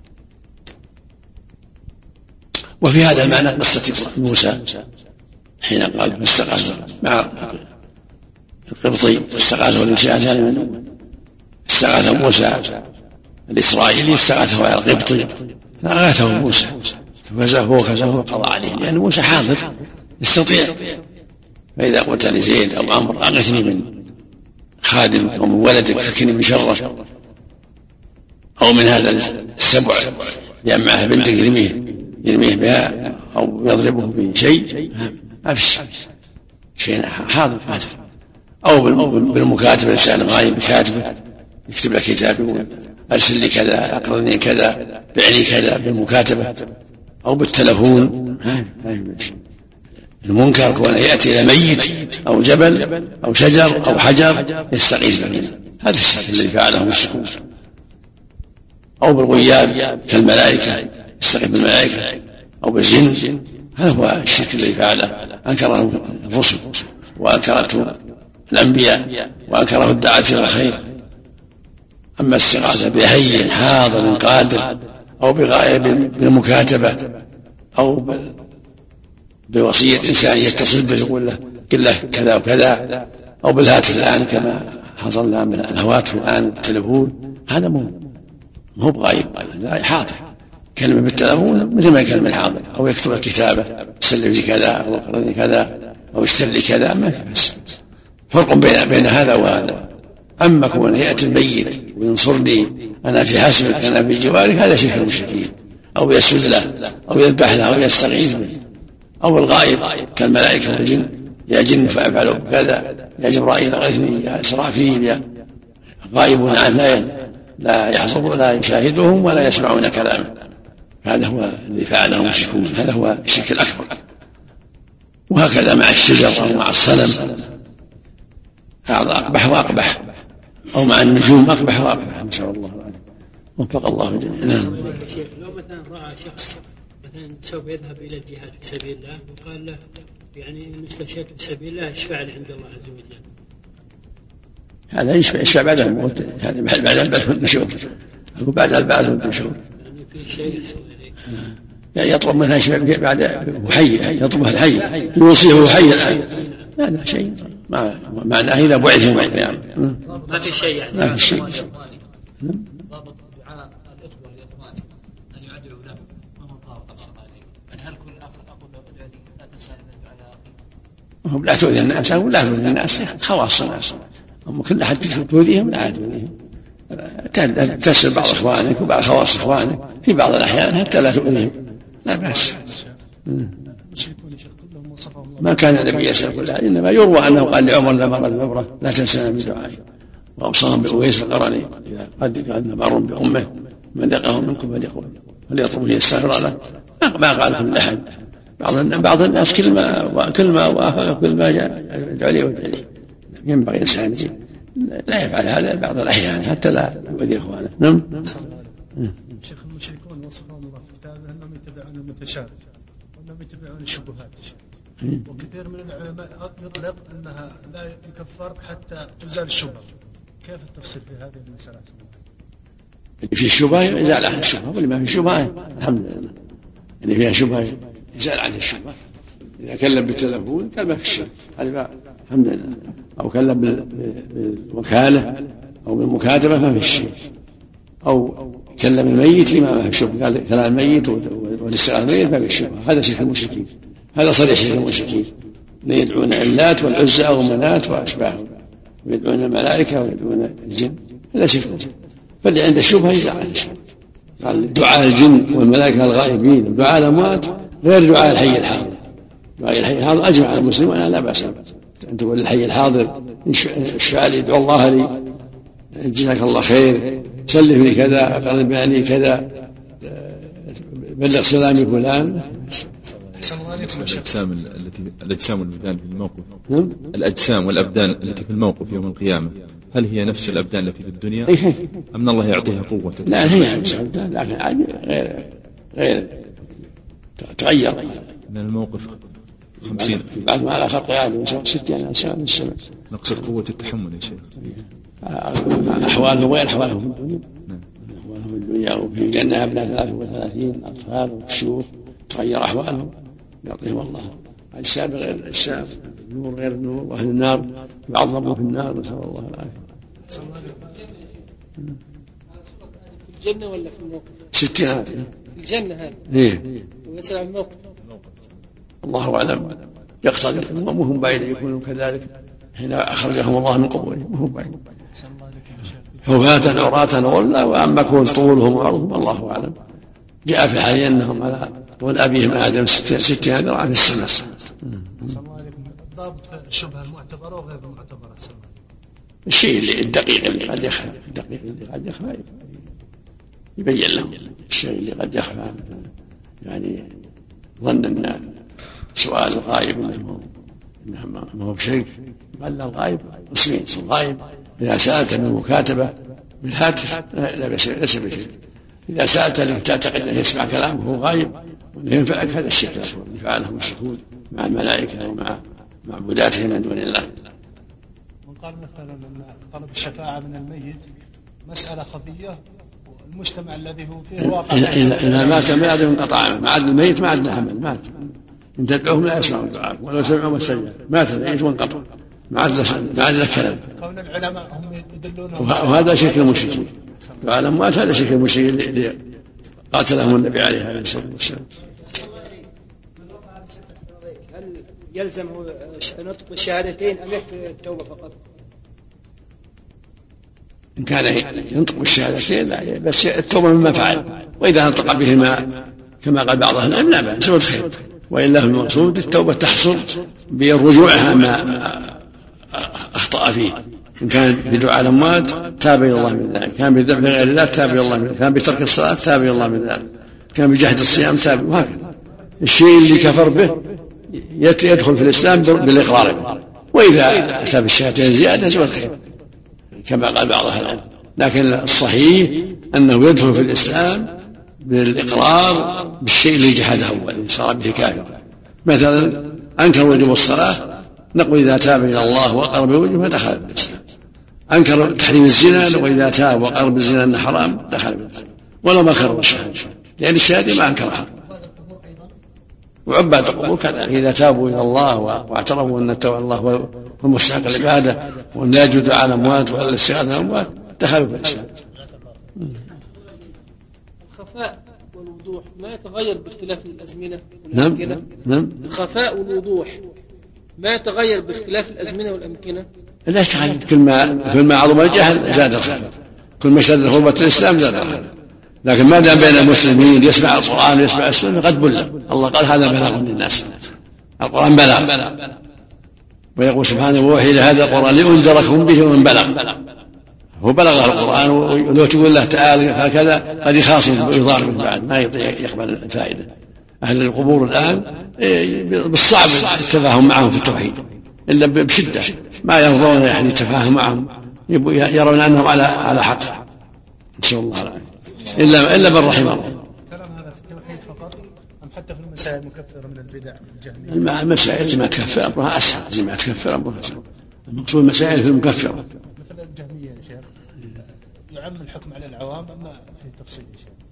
وفي هذا المعنى قصة موسى حين قال فاستغاث مع القبطي فاستغاثه الانشاء من استغاث موسى الإسرائيلي استغاثه على القبطي فأغاثه موسى فكزه وقضى عليه، لأن موسى حاضر يستطيع. فإذا قلت لزيد أو عمرو أغثني من خادم أو من ولدك فكني من شره، أو من هذا السبع لأن معه بنتك يرميه بها أو يضربه بشيء، ما في شيء حاضر، أو بالمكاتبة إنسان غايب بكاتبه يكتب لك كتاب يقول أرسل لي كذا، أقرضني كذا، بعني كذا، بالمكاتبة أو بالتلفون. المنكر كون يأتي إلى ميت أو جبل أو شجر أو حجر يستغيث به، هذا الشرك الذي فعله المشركون. أو بالغياب كالملائكة يستغيث بالملائكة، أو بالجن، هذا هو الشرك الذي فعله أنكره الرسل وأنكرته الأنبياء وأنكره الدعاة إلى الخير. أما الاستغاثة بحي حاضر قادر أو بغائب بالمكاتبة أو بوصية إنسان يتصل به يقول له قل له كذا وكذا، أو بالهاتف الآن كما حصل لنا من الهواتف الآن التلفون، هذا مو بغايب، هذا حاضر. كلمة بالتلفون مثل ما يكلم الحاضر، أو يكتب الكتابة سلف لي كذا أو اقرضني كذا أو اشتري لي كذا، ما في بس. فرق بين هذا وهذا. أما كون يأتي الميت وينصرني أنا في حسبك أنا في جوارك، هذا شرك المشركين. أو يسجد له أو يذبح له أو يستغيث به. أو الغائب كالملائكة والجن، يا جن فافعلوا كذا، يا جبرائيل اغثني، يا إسرافيل، يا غائبون عنه لا يحضر ولا يشاهدهم ولا يسمعون كلامه. هذا هو الذي فعله المشركون، هذا هو الشرك الأكبر. وهكذا مع الشجر أو مع الصنم، هذا أقبح وأقبح، أو مع النجوم أقبح وأقبح، نسأل الله العافية. وفق الله جميعا. نعم. لو مثلا رأى شخص مثلا سوف يذهب إلى الجهاد في سبيل الله وقال له يعني إن استشهدت في سبيل الله اشفع لي عند الله عز وجل، هذا يشفع بعد الموت، هذا بعد البعث والنشور، أو بعد البعث والنشور. يعني في شيء يعني يطلب منها شيء بعد حي، يطلبها الحي يوصيه حي الآن، هذا شيء معناه إذا بعث يوم القيامة. ما في شيء يعني. ما في شيء. ضابط دعاء الإخوة لإخوانهم أن يعدلوا له ومن طابق الصلاة، يعني هل كل أخ أقول له ادعو لي لا تنسى أن تدعو على أخي؟ هم لا تؤذي الناس، أو لا تؤذي الناس خواص الناس، هم كل أحد تؤذيهم لا تؤذيهم، تسر بعض إخوانك وبعض خواص إخوانك في بعض الأحيان حتى لا تؤذيهم، لا بأس. ما كان النبي يسأل، إنما يروى أنه قال لعمر لما رأى المبرة لا تنسنا من دعائي، وأوصاهم بأويس القرني إذا قد مر بأمه من دقه منكم فليطلب لي يستغفر له، ما قال كل أحد. بعض الناس كلمة وافق كل ما جاء ادعو لي وادعو لي، ينبغي الإنسان لا يفعل هذا بعض الأحيان حتى لا يؤذي إخوانه. نعم. شيخ المشركون وصفهم الله في كتابه أنهم يتبعون المتشابه وأنهم يتبعون الشبهات، وكثير من العلماء يطلق أنها لا يكفر حتى تزال الشبهة. كيف التفصيل في هذه المسألة؟ في الشبهة يزال عن الشبهة، واللي ما في الشبهة الحمد لله اللي فيها شبهة يزال عن الشبهة. إذا كلم بالتلفون كلمة في الشبهة هذا الحمد لله، أو كلم بالوكالة أو بالمكاتبة ما في الشيء، أو كلم الميت لما ما في شبهة، قال كلام الميت والاستغاثة الميت ما في شبهة، هذا شرك المشركين، هذا صريح شرك المشركين. يدعون اللات والعزى ومنات وأشباههم، ويدعون الملائكة ويدعون الجن، هذا شرك. فاللي عند الشبهة يزعل عن الشبهة. قال دعاء الجن والملائكة الغائبين ودعاء الأموات غير دعاء الحي الحاضر. دعاء الحي الحاضر أجمع المسلمون أنا لا بأس أن تقول الحي الحاضر اشفع لي، ادعو الله لي، جزاك الله خير، سلف لي كذا، أقرض بعني كذا، بلغ سلامي فلان. الأجسام والأبدان في الموقف، الأجسام والأبدان التي في الموقف يوم القيامة، هل هي نفس الأبدان التي في الدنيا أم أن الله يعطيها قوة؟ لا، هي نفس الأبدان لكن غير تغير من الموقف 50 بعد ما على خلق آدم 60 إنسان من السماء. نقصد قوة التحمل يا شيخ. أحوالهم غير أحوالهم في الدنيا. أحوالهم في الدنيا وفي الجنة أبناء 33 أطفال وشيوخ تغير أحوالهم يعطيهم الله أجسام غير الأجسام، النور غير النور، وأهل النار يعظمون في النار، نسأل الله العافية. في الجنة ولا في الموقف؟ 60 هذه في الجنة هذه. إيه. ويسأل عن الموقف. الله أعلم. يقتضي وهم بعيد يكونوا كذلك حين أخرجهم الله من قبورهم وهم بعيد حفاة عراة غرلا، وأما كون طولهم وعرضهم الله أعلم. جاء في الحديث أنهم على طول أبيهم آدم 60 ذراعا في السماء. ضابط الشبهة المعتبرة وغير المعتبرة. الشيء الدقيق اللي قد يخفى، يبين لهم الشيء اللي قد يخفى، يعني ظن أن سؤال الغائب إنه ما هو بشيء، قال الغائب قسمين: الغائب إذا سألت من مكاتبة بالهاتف ليس بشيء، إذا سألت لتعتقد أنه يسمع كلامه هو غائب وأنه ينفعك، هذا الشرك الأكبر اللي فعلهم الشهود مع الملائكة ومع معبوداتهم من دون الله. قال مثلا أن طلب الشفاعة من الميت مسألة خفية والمجتمع الذي هو فيه واقع إذا مات الميت انقطع، ما عاد الميت ما عاد له عمل، مات إن تدعوهم لا يسمعوا الدعاء ولو سمعوا ما استجاب، مات الميت وانقطع، ما عاد له كلام. كون العلماء هم يدلون وهذا شرك المشركين، دعاء الأموات هذا شرك المشركين اللي قاتلهم النبي عليه الصلاة والسلام. هل يلزم نطق بالشهادتين أم يكفي التوبة فقط؟ إن كان ينطق بالشهادتين لا، بس التوبة مما فعل، وإذا نطق بهما كما قال بعض أهل العلم لا بأس والخير، وإلا المقصود التوبة تحصل بالرجوع عما أخطأ فيه. إن كان بدعاء الأموات تاب إلى الله من ذلك، كان بذبح غير الله تاب إلى الله من ذلك، كان بترك الصلاة تاب إلى الله من ذلك، كان بجهد الصيام تاب، وهكذا. الشيء اللي كفر به يدخل في الإسلام بالإقرار به، وإذا أتى بالشهادتين زيادة والخير كما قال بعض أهل العلم. لكن الصحيح أنه يدخل في الإسلام بالإقرار بالشيء اللي جحده أولا صار به كافر. مثلا أنكر وجوب الصلاة، نقول إذا تاب إلى الله وأقر بوجوبه دخل بالإسلام. أنكر تحريم الزنا، نقول إذا تاب وأقر بالزنا أنه حرام دخل بالإسلام، ولو ما أقر بالشهادة، لأن الشهادة ما أنكرها. وعباد القبور كذلك إذا تابوا إلى الله واعترفوا أن الله هو المستحق العبادة وأن لا يجوز على الأموات ولا الاستغاثة الأموات دخلوا في الإسلام. الخفاء والوضوح ما يتغير باختلاف الأزمنة والأمكنة. نعم. الخفاء والوضوح ما يتغير باختلاف الأزمنة والأمكنة. لا يتغير، كل ما عظم الجهل زاد الخفاء، كل ما شد غربة الإسلام زاد الخفاء. لكن ما دام بين المسلمين يسمع القرآن ويسمع السنة قد بلغ. الله قال هذا بلاغ للناس، القرآن بلاغ، ويقول سبحانه: ووحي هذا القرآن لأنذركم به ومن بلغ. هو بلغ القرآن، ولو تقول الله تعالى هكذا قد يخاصم ويضار من بعد ما يقبل الفائدة. أهل القبور الآن بالصعب التفاهم معهم في التوحيد، إلا بشدة ما يرضون يعني التفاهم معهم، يرون أنهم على حق، نسأل الله العافية، إلا من رحم الله. كلام هذا في التوحيد فقط أم حتى في المسائل المكفرة من البدع الجهمية؟ المسائل اللي ما تكفر أمرها أسهل، اللي ما تكفر أمرها أسهل. المقصود المسائل في المكفرة مثل الجهمية يا شيخ، يعم الحكم على العوام أما في تفصيل يا شيخ؟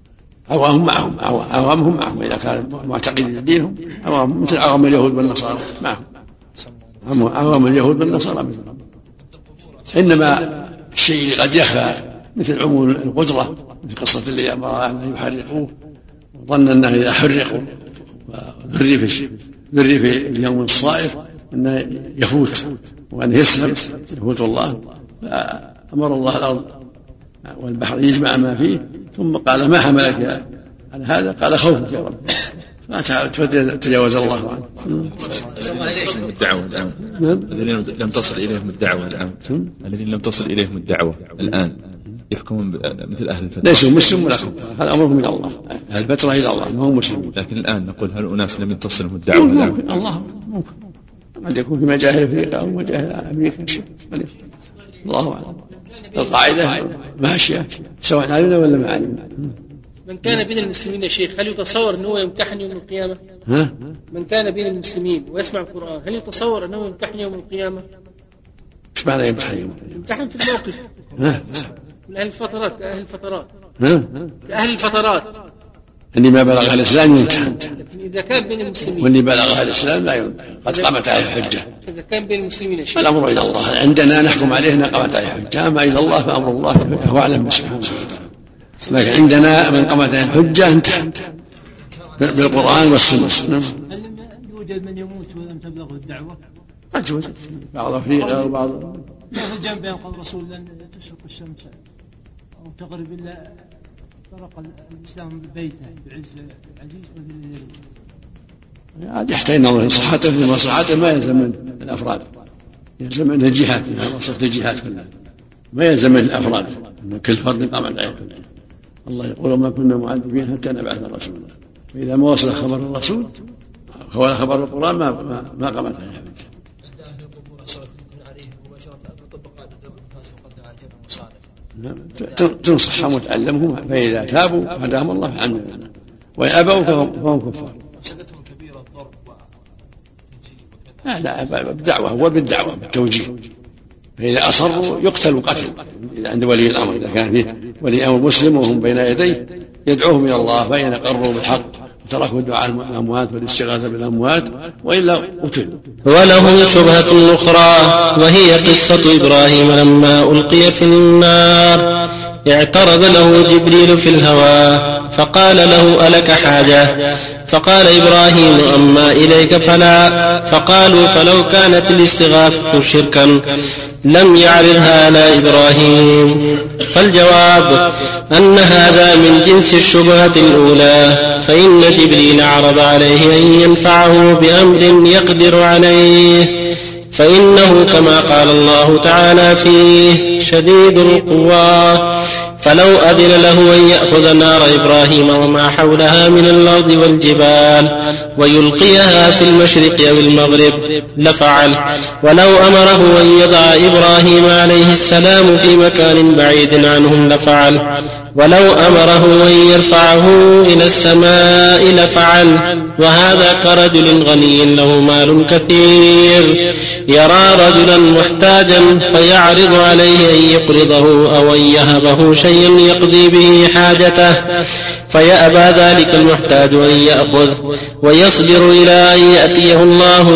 عوامهم معهم إذا كان معتقدين دينهم، عوام مثل عوام اليهود والنصارى معهم، عوام اليهود والنصارى منهم. إنما الشيء اللي قد يخفى مثل عموم القدرة، في قصة اللي أمر أن يحرقوه وظن أنه إذا حرقوا وذري في اليوم الصائف أنه يفوت وأن يسلم يفوت الله، فأمر الله الأرض والبحر يجمع ما فيه، ثم قال: ما حملك على هذا؟ قال: خوفك يا رب، فتجاوز الله عنه. الدعوة الآن الذين لم تصل إليهم الدعوة الآن، الذين لم تصل إليهم الدعوة الآن يحكمون مثل أهل الفتوى، ليسوا مسلم ولا كفار، هذا أمرهم من الله، الفترة إلى الله ما هو مسلم. لكن الآن نقول هل أناس لم يتصلهم الدعوة؟ ممكن الله ممكن قد يكون في مجاهل أفريقيا أو مجاهل أمريكا الله أعلم. القاعدة ماشية سواء علمنا ولا ما علمنا. من كان بين المسلمين يا شيخ هل يتصور أنه يمتحن يوم القيامة؟ من كان بين المسلمين ويسمع القرآن هل يتصور أنه يمتحن يوم القيامة؟ إيش معنى يمتحن؟ يمتحن في الموقف. أهل الفترات كأهل الفترات اللي ما بلغ الإسلام يمتحن. إذا كان بين المسلمين واللي بلغ الإسلام لا يمتحن قد قامت عليه حجة. إذا كان بين المسلمين يا شيخ الأمر إلى الله عندنا نحكم عليه أنها قامت عليه حجة. أما إلى الله فأمر الله هو أعلم سبحانه وتعالى. لكن عندنا من قامت عليه حجة انتهى بالقرآن والسنة. هل يوجد من يموت ولم تبلغه الدعوة؟ قد يوجد بعض أفريقيا وبعض هذا جنب بين قول الرسول لن تشرق الشمس أو تغرب إلا طرق الإسلام بيته بعز العزيز وذل. هذا يحتاج نظر لصحته في مصلحته ما يلزم من الأفراد يلزم من الجهات وسط الجهات كلها ما يلزم من الأفراد كل فرد قام عليه. الله يقول ما كنا معذبين حتى نبعث رسولا فإذا ما وصل خبر الرسول خبر القرآن ما قامت عليه. تنصحهم وتعلمهم فإذا تابوا هداهم الله فالحمد لله وإن أبوا فهم كفار. لا بالدعوة هو بالدعوة بالتوجيه. فإذا أصروا يقتلوا قتل عند ولي الأمر. إذا كان فيه ولي أمر مسلم وهم بين يديه يدعوهم إلى الله فإن أقروا بالحق وتركوا الدعاء الأموات والاستغاثة بالأموات وإلا قتلوا. وله شبهة أخرى وهي قصة إبراهيم لما ألقي في النار اعترض له جبريل في الهواء فقال له ألك حاجة؟ فقال إبراهيم أما إليك فلا. فقالوا فلو كانت الاستغاثة شركا لم يعرضها على إبراهيم. فالجواب أن هذا من جنس الشبهة الأولى فإن جبريل عرض عليه أن ينفعه بأمر يقدر عليه فإنه كما قال الله تعالى فيه شديد القوى فلو أذن له أن يأخذ نار إبراهيم وما حولها من الأرض والجبال ويلقيها في المشرق أو المغرب لفعل. ولو أمره أن يضع إبراهيم عليه السلام في مكان بعيد عنهم لفعل. ولو أمره أن يرفعه إلى السماء لفعل. وهذا كرجل غني له مال كثير يرى رجلا محتاجا فيعرض عليه أن يقرضه أو أن يهبه شيئا يقضي به حاجته فيأبى ذلك المحتاج أن يأخذ ويصبر إلى أن يأتيه الله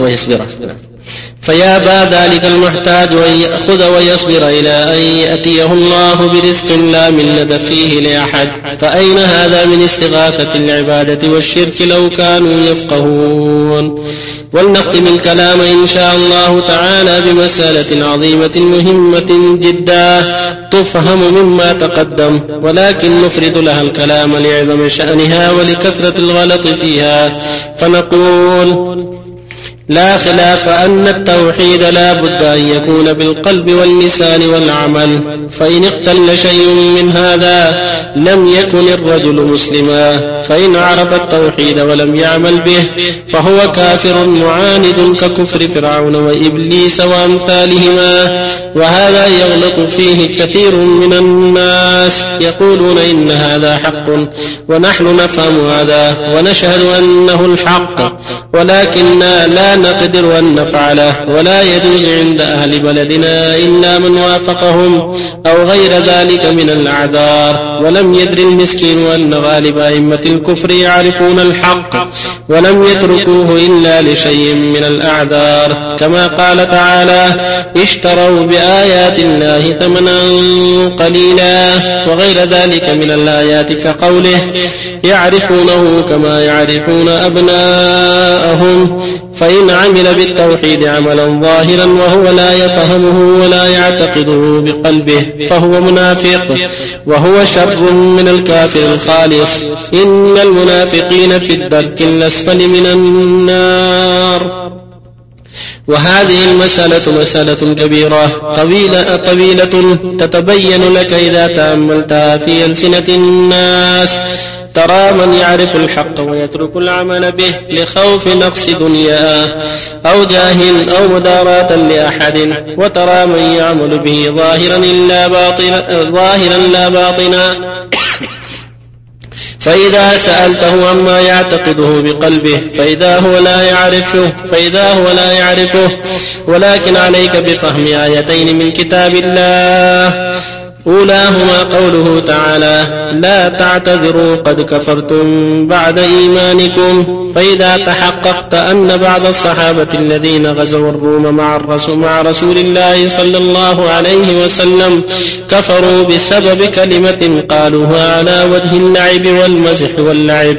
فيأبى ذلك المحتاج أن يأخذ ويصبر إلى أن يأتيه الله برزق لا ملة فيه لأحد. فأين هذا من استغاثة العبادة والشرك لو كانوا يفقهون. ولنختم الكلام إن شاء الله تعالى بمسألة عظيمة مهمة جدا تفهم مما تقدم ولكن نفرد لها الكلام لعظم شأنها ولكثرة الغلط فيها. فنقول لا خلاف أن التوحيد لا بد أن يكون بالقلب واللسان والعمل فإن اختل شيء من هذا لم يكن الرجل مسلما. فإن عرف التوحيد ولم يعمل به فهو كافر معاند ككفر فرعون وإبليس وأمثالهما. وهذا يغلط فيه كثير من الناس يقولون إن هذا حق ونحن نفهم هذا ونشهد أنه الحق ولكننا لا نقدر أن نفعله ولا يجوز عند أهل بلدنا إلا من وافقهم أو غير ذلك من الأعذار. ولم يدر المسكين أن غالب أئمة الكفر يعرفون الحق ولم يتركوه إلا لشيء من الأعذار كما قال تعالى اشتروا بآيات الله ثمنا قليلا وغير ذلك من الآيات كقوله يعرفونه كما يعرفون أبناءهم. فإن عمل بالتوحيد عملا ظاهرا وهو لا يفهمه ولا يعتقده بقلبه فهو منافق وهو شر من الكافر الخالص. إن المنافقين في الدرك الأسفل من النار. وهذه المسألة مسألة كبيرة طويلة تتبين لك إذا تأملتها في ألسنة الناس ترى من يعرف الحق ويترك العمل به لخوف نقص دنياه أو جاه أو مداراة لأحد، وترى من يعمل به ظاهرا لا باطنا فإذا سألته عما يعتقده بقلبه فإذا هو لا يعرفه ولكن عليك بفهم آيتين من كتاب الله، أولاهما قوله تعالى: لا تعتذروا قد كفرتم بعد إيمانكم. فإذا تحققت أن بعض الصحابة الذين غزوا الروم مع رسول الله صلى الله عليه وسلم كفروا بسبب كلمة قالوها على وجه اللعب والمزح واللعب،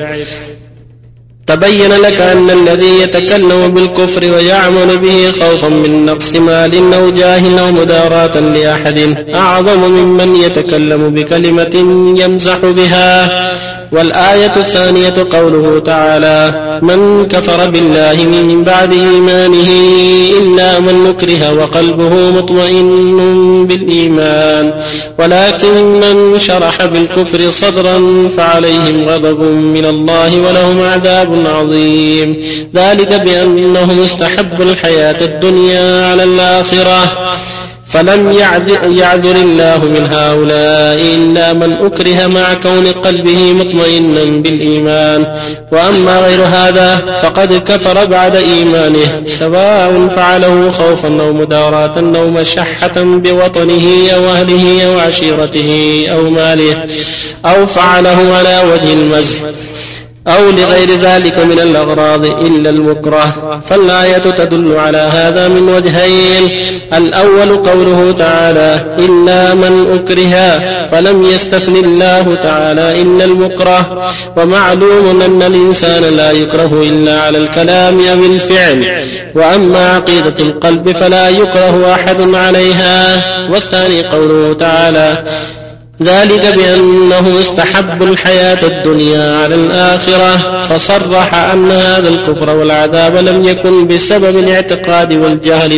تبين لك أن الذي يتكلم بالكفر ويعمل به خوفا من نقص مال أو جاه أو مداراة لأحد أعظم ممن يتكلم بكلمة يمزح بها. والآية الثانية قوله تعالى: من كفر بالله من بعد إيمانه إلا من نكره وقلبه مطمئن بالإيمان، ولكن من شرح بالكفر صدرا فعليهم غضب من الله ولهم عذاب عظيم، ذلك بأنهم استحبوا الحياة الدنيا على الآخرة، فلم يعذر الله من هؤلاء إلا من أكره مع كون قلبه مطمئنا بالإيمان. وأما غير هذا فقد كفر بعد إيمانه، سواء فعله خوفا أو مداراة أو مشحة بوطنه أو أهله أو عشيرته أو ماله، أو فعله على وجه المزح أو لغير ذلك من الأغراض إلا المكره. فالآية تدل على هذا من وجهين: الأول قوله تعالى: إلا من أكره، فلم يستثن الله تعالى إلا المكره، ومعلوم أن الإنسان لا يكره إلا على الكلام أو الفعل، وأما عقيدة القلب فلا يكره أحد عليها. والثاني قوله تعالى: ذلك بأنه استحب الحياة الدنيا على الآخرة، فصرح أن هذا الكفر والعذاب لم يكن بسبب الاعتقاد والجهل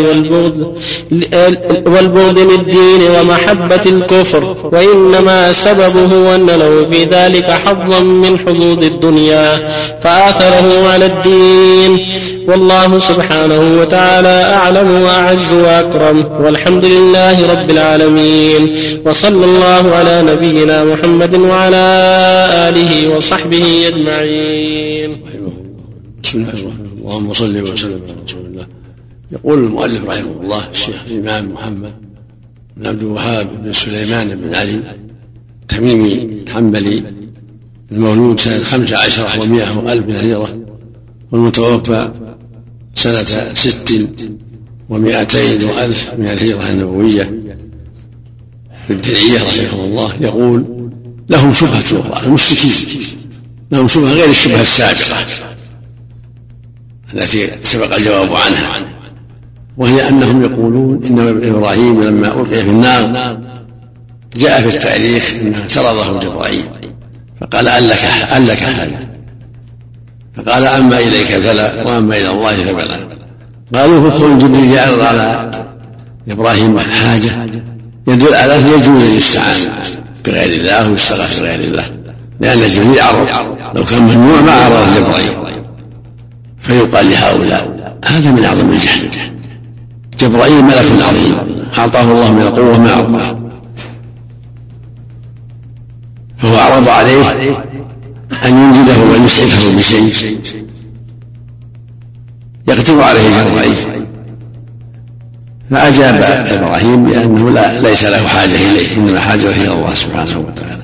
والبغض للدين ومحبة الكفر، وإنما سببه أن له في ذلك حظا من حظوظ الدنيا فآثره على الدين. والله سبحانه وتعالى أعلم وأعز وأكرم، والحمد لله رب العالمين، وصلى الله على نبينا محمد وعلى آله وصحبه أجمعين. بسم الله الرحمن الرحيم. اللهم صل وسلم على رسول الله. يقول المؤلف رحمه الله الشيخ الإمام محمد بن عبد الوهاب بن سليمان بن علي التميمي الحنبلي، المولود سنة 15 و100 وألف من الهجرة، والمتوفى سنة 6 و200 وألف من الهجرة النبوية في الدرعية رحمه الله، يقول: لهم شبهة أخرى، المشركين لهم شبهة غير الشبهة السابقة التي سبق الجواب عنها، وهي أنهم يقولون إن إبراهيم لما ألقي في النار جاء في التاريخ أنه اعترضه جبرائيل فقال: أن لك هذا؟ فقال: أما إليك فلا، وأما إلى الله فبلا. قالوا: فخل جبريل يعرض على إبراهيم حاجة يدل على أنه يجوز الاستعانة بغير الله ويستغاث بغير الله، لأن جبريل عرض، لو كان ممنوع ما عرض جبرائيل. فيقال لهؤلاء: هذا من أعظم الجهل. جبرائيل ملك عظيم أعطاه الله من القوة ما أعطاه، فهو عرض عليه أن ينجده ويسعفه بشيء يقدر عليه جبرائيل، فأجاب إبراهيم بأنه ليس له حاجة إليه، إنما حاجة إلى الله سبحانه وتعالى.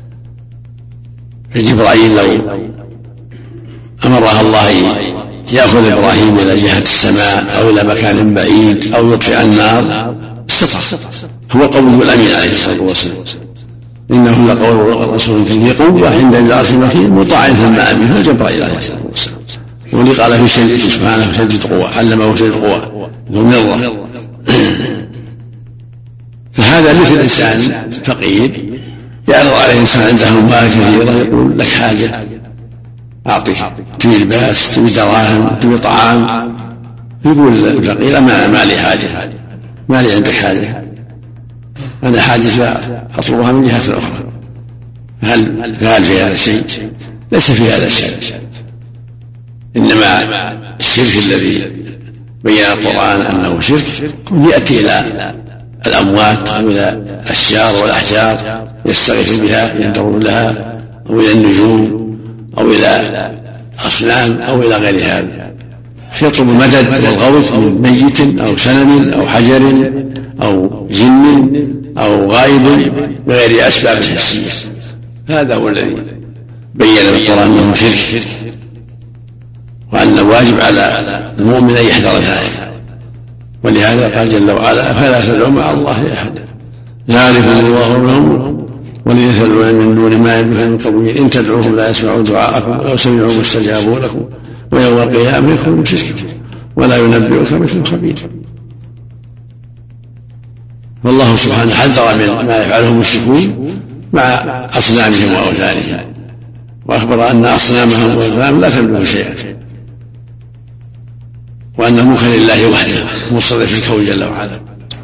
فجبرائيل لو أمرها الله يأخذ إبراهيم إلى جهة السماء أو إلى مكان بعيد أو يطفئ النار استطاع. هو قوله الأمين عليه الصلاة والسلام: إنه لقول رسول ذي قوة عند العرش مكين مطاع ثم أمين. هو جبرائيل عليه الصلاة والسلام، والذي قال في شيء سبحانه شديد قوة، علمه شديد قوة ذو مرة. فهذا مثل إنسان فقير يعرض عليه إنسان عنده أموال كثيرة يقول: لك حاجة أعطيك، تبي لباس، تبي دراهم، تبي طعام. يقول الفقير: ما لي حاجة، ما لي عندك حاجة، أنا حاجة أطلبها من جهة أخرى. فهل في هذا الشيء؟ ليس في هذا الشيء، إنما الشرك الذي بين القرآن أنه شرك يأتي إلى الأموات أو إلى الأشجار والأحجار يستغيث بها ينظر لها، أو إلى النجوم أو إلى أصنام أو إلى غير هذا، فيطلب المدد والغوث من ميت أو سنم أو حجر أو جن أو غائب بغير أسباب حسية. هذا هو الذي بين القرآن أنه شرك، وأن الواجب على المؤمن أن يحذر ذلك. ولهذا قال جل وعلا: فلا تدعوا مع الله أحدا ذلكم الله لهم والذين تدعون من دون ما يملكون من قبول إن تدعوهم لا يسمعوا دعاءكم ولو سمعوا ما استجابوا لكم ويوم القيامة يكفرون بشرككم ولا ينبئك مثل خبير. والله سبحانه حذر من ما يفعله المشركون مع أصنامهم وأوثانهم، وأخبر أن أصنامهم وأوثانهم لا تملك شيئا، وأن الملك لله وحده مصرف في الكون جل وعلا.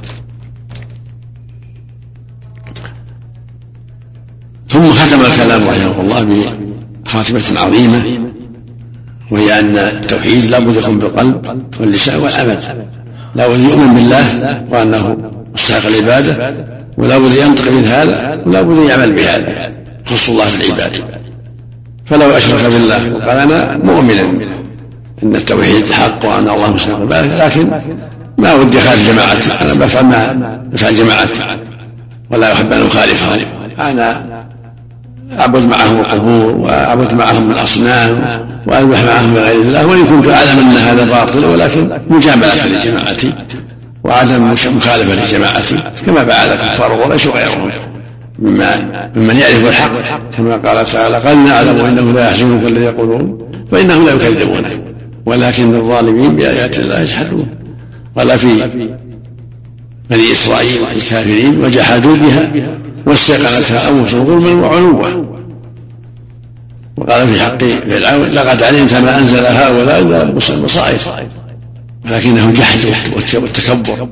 ثم ختم الكلام رحمه الله بخاتمة عظيمة، وهي أن التوحيد لا بد يكون بالقلب واللسان والعمل، لا بد يؤمن بالله وأنه مستحق العبادة، ولا بد ينطق بهذا ولا بد يعمل بهذا، خص الله بالعبادة. فلو أشرك بالله وقال أنا مؤمنا أن التوحيد حق وأن الله مستحق العبادة، لكن ما ودي خالف جماعتي، أنا بفعل ما يفعل جماعتي ولا أحب أن أخالفهم، أنا أعبد معهم القبور وأعبد معهم الأصنام وأذبح معهم بغير الله، وإن كنت أعلم أن هذا باطل، ولكن مجاملة لجماعتي وعدم مخالفة لجماعتي كما فعل كفار قريش وغيرهم ممن يعرف الحق، كما قال تعالى: قد نعلم إنه لا يحزنك الذي يقولون فإنهم لا يكذبونك ولكن الظالمين بآيات الله يجحدون. قال في بني إسرائيل الكافرين: وجحدوا بها واستيقنتها أنفسهم ظلما وعلوا. وقال في حق فرعون: لقد علمت ما أنزل هؤلاء إلا البصائر ولكنهم جحدوا والتكبر.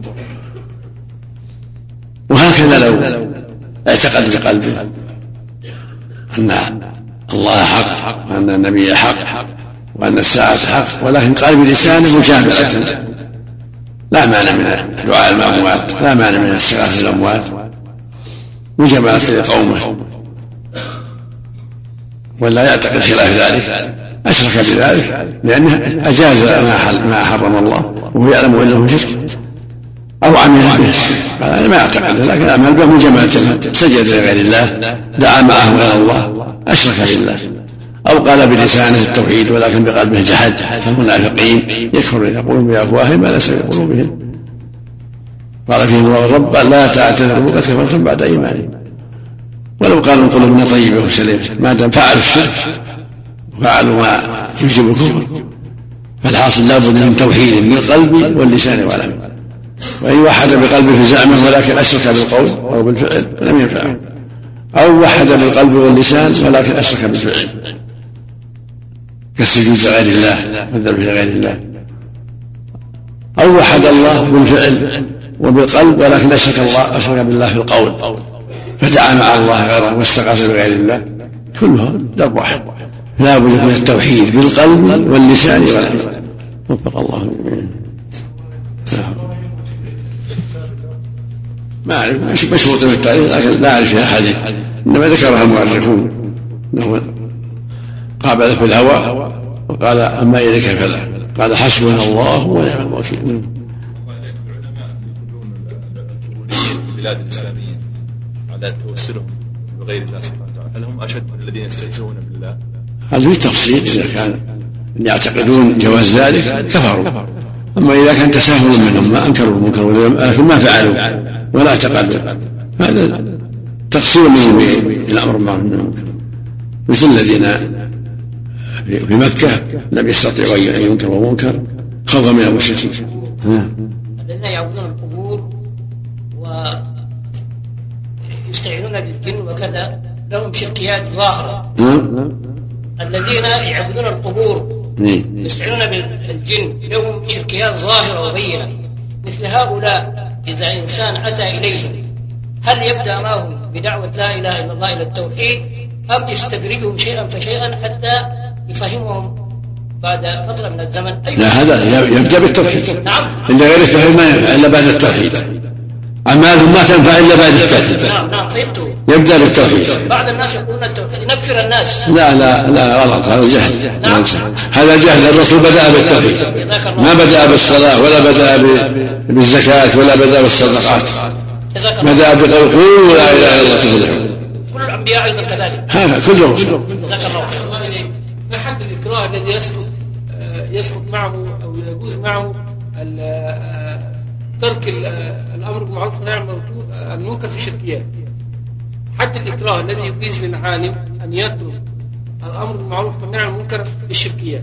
وهكذا لو اعتقد بقلبه أن الله حق وأن النبي حق وأن الساعة حق، ولكن قال بلسانه مجاملة، لا مانع من دعاء الأموات، لا مانع من استغاثة الأموات مجاملة لقومه، ولا يعتقد خلاف ذلك أشرك بذلك، لأنه أجاز ما حرم الله وهو يعلم أنه شرك، أو عمل به. قال أنا ما أعتقد، لكن أعمل به مجاملة، سجد لغير الله، دعا معه غير الله، أشرك بالله. أو قال بلسانه التوحيد ولكن بقلبه جحد، فالمنافقين يكفرون يقولون بأفواههم ما ليس في قلوبهم. قال فيهم الله: الرب لا تعتذروا قد كفرتم بعد إيمانكم ولو قالوا قلوبنا طيبة وسليمة، ما دام فعلوا الشرك وفعلوا ما يوجب الكفر. فالحاصل لا بد من توحيد بالقلب واللسان والعمل. وإن وحد بقلبه فزعمه ولكن أشرك بالقول أو بالفعل لم ينفعه، أو وحد بالقلب واللسان ولكن أشرك بالفعل كالسجود لغير الله والذبح لغير الله، أو وحد الله بالفعل وبالقلب ولكن أشرك بالله في القول فدعا مع الله غيره واستغاث بغير الله، كلها درب واحد. لا بد من التوحيد بالقلب واللسان والعمل. وفق الله جميعا. ما أعرف مشروط في التاريخ، لكن لا أعرف فيها حديث، إنما ذكرها المؤرخون أنه قابل في الهوى وقال: أما إليك فلا، قال: حسبنا الله ونعم الوكيل. البلاد الإسلامية على توسلهم بغير الله سبحانه وتعالى، هل هم أشد من الذين يستهزئون بالله؟ هذا في تفصيل، إذا كان يعتقدون جواز ذلك كفروا، أما إذا كان تساهل منهم ما أنكروا المنكر لكن ما فعلوا ولا اعتقدوا، هذا تقصير منهم الأمر بالمعروف والنهي عن المنكر، مثل الذين في مكة لم يستطيعوا أن ينكروا منكر خوفا من المشركين. الذين يعبدون القبور ويستعينون بالجن وكذا لهم شركيات ظاهرة. الذين يعبدون القبور يستعينون بالجن لهم شركيات ظاهرة وبينة. مثل هؤلاء إذا إنسان أتى إليهم هل يبدأ معهم بدعوة لا إله إلا الله إلى التوحيد، أم يستدرجهم شيئا فشيئا حتى يفهمهم بعد فترة من الزمن؟ لا، هذا يبدأ بالتوحيد. نعم. عند غير التوحيد ما ينفع إلا بعد التوحيد. أعمالهم ما تنفع إلا بعد التوحيد. نعم فهمت. يبدأ بالتوحيد. بعض الناس يقولون التوحيد ينفر الناس. لا غلط، هذا جهل. نعم. هذا جهل. الرسول بدأ بالتوحيد، ما بدأ بالصلاة ولا بدأ بالزكاة ولا بدأ بالصدقات، بدأ بقول قولوا لا إله إلا الله تفلحون. كل الأنبياء أيضا كذلك. هذا كل الرسل. جزاك الله. ما حد الإكراه الذي يسقط معه أو يجوز معه ترك الأمر بالمعروف والنهي عن المنكر في الشركيات؟ حد الإكراه الذي يجيز للعالم أن يترك الأمر بالمعروف والنهي عن المنكر في الشركيات.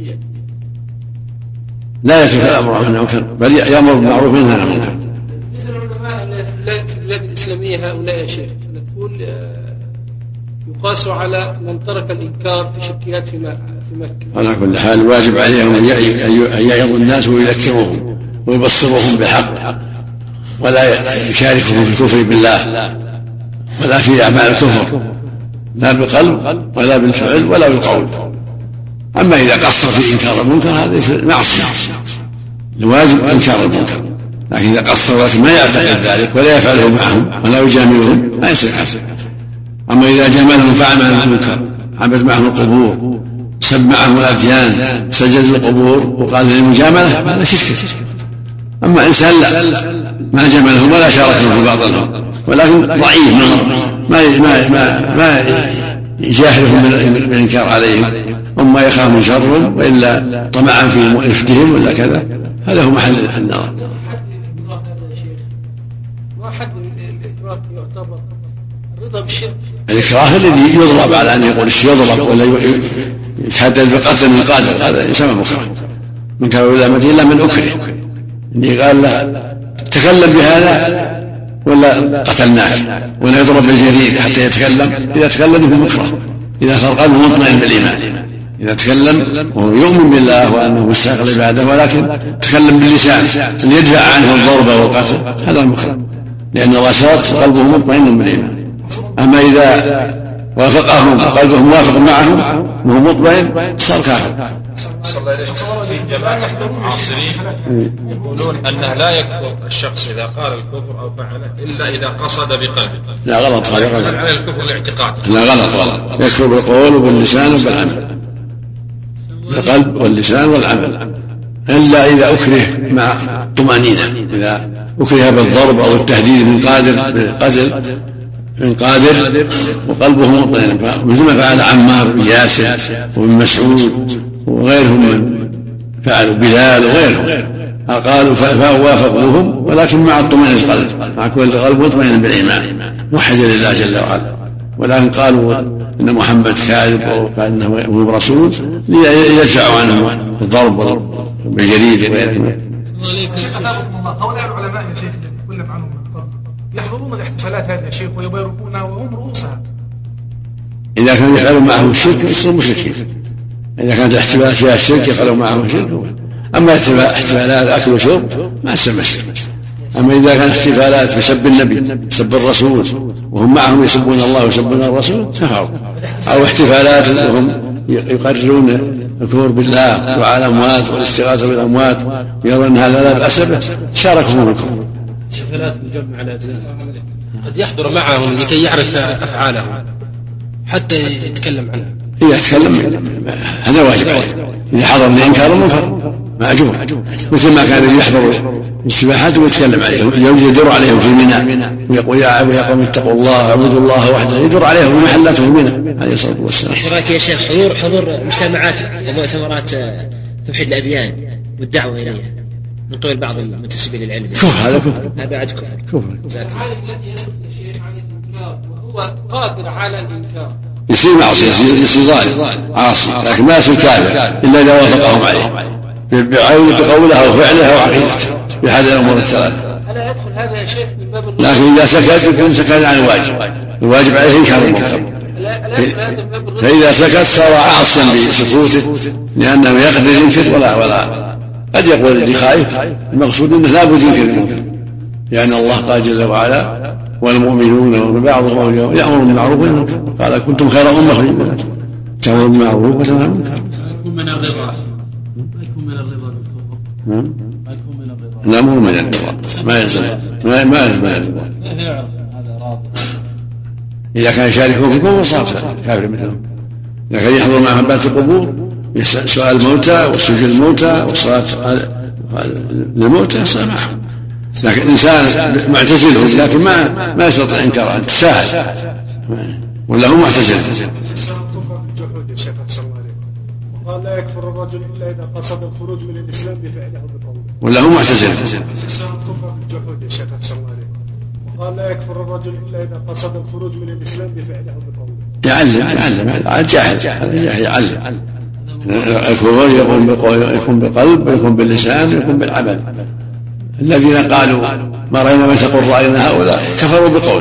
لا يترك الأمر بالمعروف والنهي عن المنكر، بل يأمر بالمعروف والنهي عن المنكر. مثل العلماء في البلاد الإسلامية هؤلاء يا شيخ نقول يقاس على من ترك الإنكار في الشركيات في مكة. على كل حال واجب عليهم أن يعظوا الناس ويذكروهم ويبصرهم بالحق، ولا يشاركهم في الكفر بالله ولا في أعمال الكفر، لا بالقلب ولا بالفعل ولا بالقول. أما إذا قصر في إنكار المنكر هذا معصية، الواجب إنكار المنكر، لكن إذا قصر ولكن ما يعتقد ذلك ولا يفعله معهم ولا يجاملهم ما يصير حسن. أما إذا جاملهم فعل معهم المنكر، عبد معهم القبور، سب معهم الأديان، سجد القبور وقال للمجاملة، هذا شرك. أما إنسان لا ما جاملهم ولا شاركهم في بعض الأمر، ولكن ضعيف ما يجاهرهم بالإنكار عليهم وما يخاف من شرهم، وإلا طمعا في رفدهم ولا كذا، هذا هو محل النظر. ما حد الإكراه يعتبر الرضا بالشرك؟ الإكراه الذي يضرب على أن يقول يضرب ولا يتحدد بقتل من قاتل، هذا يسمى مكره. من كان إلى مدين إلا من أكره، إني قال له تكلم بهذا ولا قتلناه، ولا يضرب بالجديد حتى يتكلم. إذا تكلم في مكره، إذا صار قلبه مطمئن بالإيمان، إذا تكلم وهو يؤمن بالله وأنه مستحق العبادة ولكن تكلم باللسان ليدفع عنه الضرب والقتل، هذا المكره، لأن الله شرط قلبه مطمئن بالإيمان. أما إذا وافقهم قلبه موافق معهم وهو مطمئن صار كافر. صلى الله عليه وسلم في جماعة المعاصرين يقولون أنه لا يكفر الشخص إذا قال الكفر أو فعله إلا إذا قصد بقلبه. لا غلط، هذا غلط. على الكفر الاعتقادي. لا غلط، يكفر بالقول وباللسان وبالعمل، بالقلب واللسان والعمل، إلا إذا أكره مع طمأنينة، إذا أكره بالضرب أو التهديد من قادر وقلبه مطمئن، مثل ما فعل عمار بن ياسر وابن مسعود وغيرهم من فعلوا بلال وغيرهم، قالوا فوافقوهم ولكن مع اطمئنان القلب، مع كل قلب مطمئن بالإيمان موحدا لله جل وعلا، ولكن قالوا إن محمد كاذب وقال إنه هو رسول ليدفعوا عنه الضرب بالجريد وغيره. هؤلاء العلماء يا شيخ الذي تكلم عنهم يحضرون الاحتفالات هذه يا شيخ ويباركونها وهم رؤوسها. إذا كانوا يفعلون معهم الشرك يصيروا مشركين، إذا كانت الاحتفالات فيها الشرك يفعلون معهم الشرك. أما احتفالات أكل وشرب ما تسمى الشرك. أما إذا كان احتفالات بسب النبي سب الرسول وهم معهم يسبون الله ويسبون الرسول كفروا، أو احتفالات وهم يقررون الكفر بالله وعلى الأموات والاستغاثة بالأموات يرون أن هذا لا بأس به شاركهم في الكفر. احتفالات مجمع الأبناء قد يحضر معهم لكي يعرف أفعالهم حتى يتكلم عنها. إذا تكلم هذا واجب عليه، إذا حضر لإنكار المنكر مأجور، مثل ما كان يحضر السباحات ويتكلم عليهم، يدور عليهم في منى ويقول يا قوم اتقوا الله اعبدوا الله وحده، يدور عليهم في محلاته في منى عليه الصلاة والسلام. رأيك يا شيخ حضور مجتمعات ومؤتمرات توحيد الأديان والدعوة إليها من قبل بعض المنتسبين للعلم؟ هذا كفر، هذا بعد كفر. العالم الذي يسأل الشيخ عن الإنكار وهو قادر على الإنكار يصير معصية، يصير ظالم عاصي، لكن ما يصير كافر إلا إذا وافقهم عليه بقوله أو فعله أو عقيدته بهذه الأمور الثلاثة. ألا يدخل هذا يا شيخ من باب لكن إذا سكت يكون سكت عن الواجب عليه إنكار المنكر، فإذا سكت صار عاصيا بسكوته لأنه يقدر ينكر ولا قد يقول اللي خايف، المقصود أنه لا بد ينكر المنكر، لأن الله قال جل وعلا والمؤمنون بعضهم أولياء يأمرون بالمعروف وينهون عن المنكر. قال كنتم خير أمة تأمرون بالمعروف وتنهون عن المنكر. يكون من الرضا، يكون من الرضا بالكفر، يكون من الرضا. لا مو من الرضا، ما يلزم من الرضا. إذا كان يشاركون في الكفر صار كافر مثلهم. إذا كان يحضر معهم بات القبور سؤال الموتى والسجود الموتى والصلاة للموتى صار معهم. لكن إنسان معتزلهم لكن ما يستطيع إنكار أن تساهل ولا هو معتزل. الجحود يا شيخ أحسن الله عليك، وقال لا يكفر الرجل إلا إذا قصد الخروج من الإسلام بفعله وبقوله. ولا هو معتزل. الجحود يا شيخ أحسن الله عليك، وقال لا يكفر الرجل إلا إذا قصد الخروج من الإسلام بفعله وبقوله. يعلم جاهل يعلم. الكفر يكون بقلب ويكون باللسان ويكون بالعمل. الذين قالوا ما رأينا ما تقول رأينا هؤلاء كفروا بقول.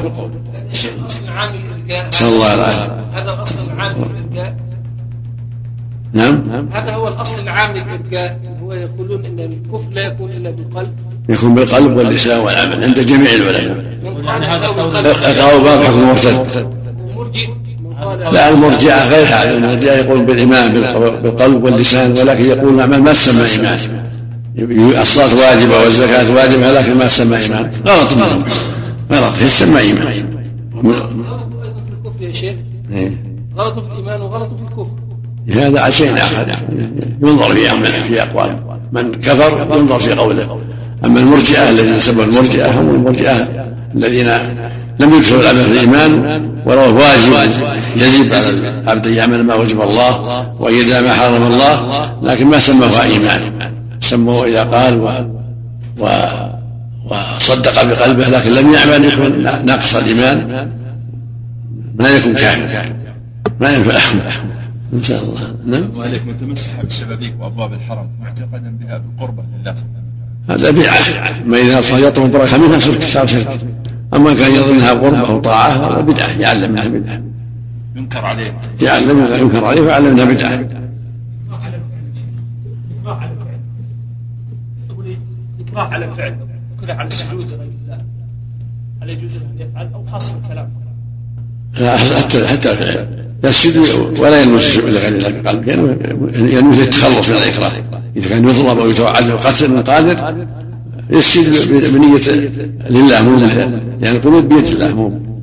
صلى الله عليه وسلم. هذا الأصل العام للإرجاء. نعم. هذا هو الأصل العام للإرجاء، هو يقولون إن الكفر لا يكون إلا بالقلب. يكون بالقلب واللسان والعمل عند جميع العلماء. يعني هذا قول باب حكم مرتد. لا المرجئة غير هذا، المرجئة يقول بالإيمان بالقلب واللسان ولكن يقول الأعمال ما تسمى إيمان. الصلاة واجبة والزكاة واجبة لكن ما تسمى إيمان. غلط هي تسمى إيمان. غلط في الكفر يا شيخ. غلط في الإيمان وغلط في الكفر. هذا شيء آخر ينظر في أقوال من كفر ينظر في قوله. أما المرجئة الذين سموا المرجئة هم المرجئة الذين لم يدخلوا العمل في الإيمان ورواه واجب يجب على العبد يعمل ما وجب الله ويدع ما حرم الله، لكن ما سموها إيمان، سموه إذا قال وصدق بقلبه لكن لم يعمل يكون ناقص الإيمان، ما يكون كامل، ما ينفع. إن شاء الله. نعم. وعليك من تمسح بالشبابيك وأبواب الحرم معتقدا بها بالقربة لله سبحانه هذا بدعة. ما إذا يطلب بركة منها صار شرك. أما كان يظنها قربة أو طاعة هذا بدعة، يعلم منها بدعة، ينكر عليه، يعلم منها ينكر عليه ويعلم منها بدعة. إكراه على الفعل كذا على السجود لغير الله، هل يجوز له أن يفعل أو خاص بالكلام؟ لا حتى الفعل يسجد ولا ينوي لغير الله بقلبه، ينوي التخلص من الإكراه. إذا كان يطلب أو يتوعد القتل من قادر يسجد بنية لله مو لله، يعني القلوب بيد الله مو